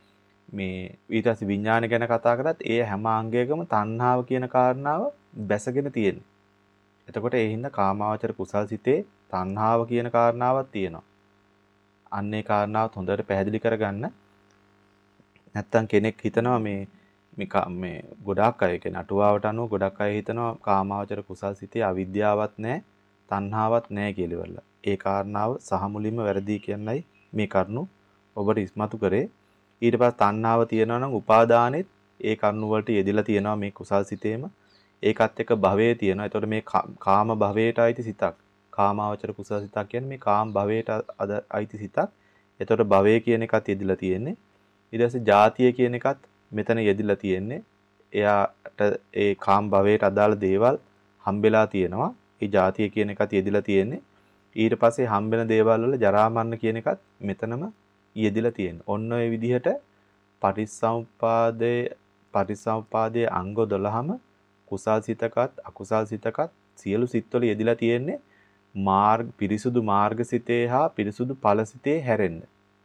[SPEAKER 1] මේ ඊට පස්සේ විඥාන ගැන කතා කරත් ඒ හැම අංගයකම තණ්හාව කියන කාරණාව බැසගෙන තියෙනවා. එතකොට ඒ හින්දා කාමාවචර කුසල් සිතේ තණ්හාව කියන කාරණාවක් තියෙනවා. අන්නේ කාරණාවත් හොඳට පැහැදිලි කරගන්න. නැත්තම් කෙනෙක් හිතනවා මේ මේ ගොඩාක් අය කියන අටුවාවට අනුව ගොඩක් අය හිතනවා කාමාවචර කුසල් සිතේ අවිද්‍යාවක් නැහැ, තණ්හාවක් නැහැ කියලා ඉවරලා. ඒ කාරණාව සහ මුලින්ම වැරදි කියන්නයි මේ කරුණු ඔබට ඉස්මතු කරේ. ඊට පස්සේ තණ්හාව තියෙනවා නම් උපාදානෙත් ඒ කරුණු වලට යෙදিলা තියෙනවා මේ කුසල් සිතේම. ඒකත් එක්ක භවයේ තියෙනවා. ඒතකොට මේ කාම භවයට අයිති සිතක්. කාමාවචර කුසල සිතක් කියන්නේ මේ කාම භවයට අයිති සිතක්. ඒතකොට භවය කියන එකත් යෙදিলা තියෙන්නේ. ඊට පස්සේ ජාතිය කියන එකත් මෙතන යෙදিলা තියෙන්නේ. එයාට ඒ කාම භවයට අදාළ දේවල් හම්බෙලා තියෙනවා. ඒ ජාතිය කියන එකත් යෙදিলা තියෙන්නේ. ඊට පස්සේ හම්බෙන දේවල් වල ජරා මරණ කියන එකත් මෙතනම යෙදিলা තියෙනවා. ඔන්න ඔය විදිහට පටිච්චසමුප්පාදයේ පටිච්චසමුප්පාදයේ අංග දොළහම කුසල් සිතකත් අකුසල් සිතකත් සියලු සිත්වල යෙදিলা තියෙන්නේ මාර්ග පිරිසුදු මාර්ගසිතේ හා පිරිසුදු ඵලසිතේ හැරෙන්න.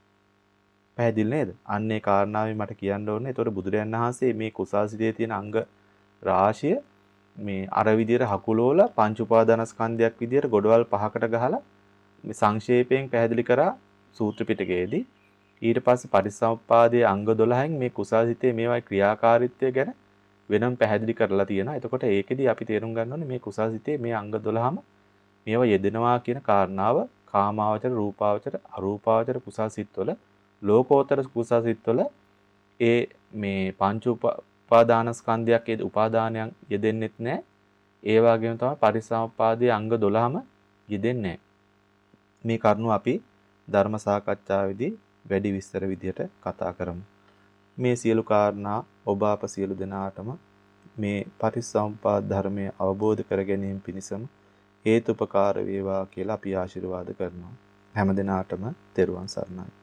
[SPEAKER 1] පැහැදිලි නේද? අන්න ඒ කාරණාවෙන් මට කියන්න ඕනේ. ඒතකොට බුදුරයන් වහන්සේ මේ කුසල් සිතේ තියෙන අංග රාශිය මේ අර විදියට හකුලෝලා පංච උපාදානස්කන්ධයක් විදියට ගොඩවල් පහකට ගහලා මේ සංක්ෂේපයෙන් පැහැදිලි කරා සූත්‍ර පිටකයේදී. ඊට පස්සේ පටිච්චසමුප්පාදයේ අංග දොළහෙන් මේ කුසල් සිතේ මේවායි ක්‍රියාකාරීත්වය ගැන වෙනම පැහැදිලි කරලා තියෙනවා. එතකොට ඒකෙදි අපි තේරුම් ගන්න ඕනේ මේ කුසල් සිතේ මේ අංග දොළහම මේවා යෙදෙනවා කියන කාරණාව කාමාවචර, රූපාවචර, අරූපාවචර කුසල් සිත්වල ලෝකෝත්තර කුසල් සිත්වල ඒ මේ පංච උපාදානස්කන්ධයක් ඒ උපාදානයන් යෙදෙන්නෙත් නැහැ. ඒ වගේම තමයි පරිසම්පාදයේ අංග දොළහම යෙදෙන්නේ නැහැ. මේ කරුණු අපි ධර්ම සාකච්ඡාවේදී වැඩි විස්තර විදිහට කතා කරමු. මේ සියලු කාරණා ඔබ අප සියලු දෙනාටම මේ පටිච්චසමුප්පාද ධර්මය අවබෝධ කර ගැනීම පිණිසම හේතුපකාර වේවා කියලා අපි ආශිර්වාද කරනවා. හැම දිනාටම තෙරුවන් සරණයි.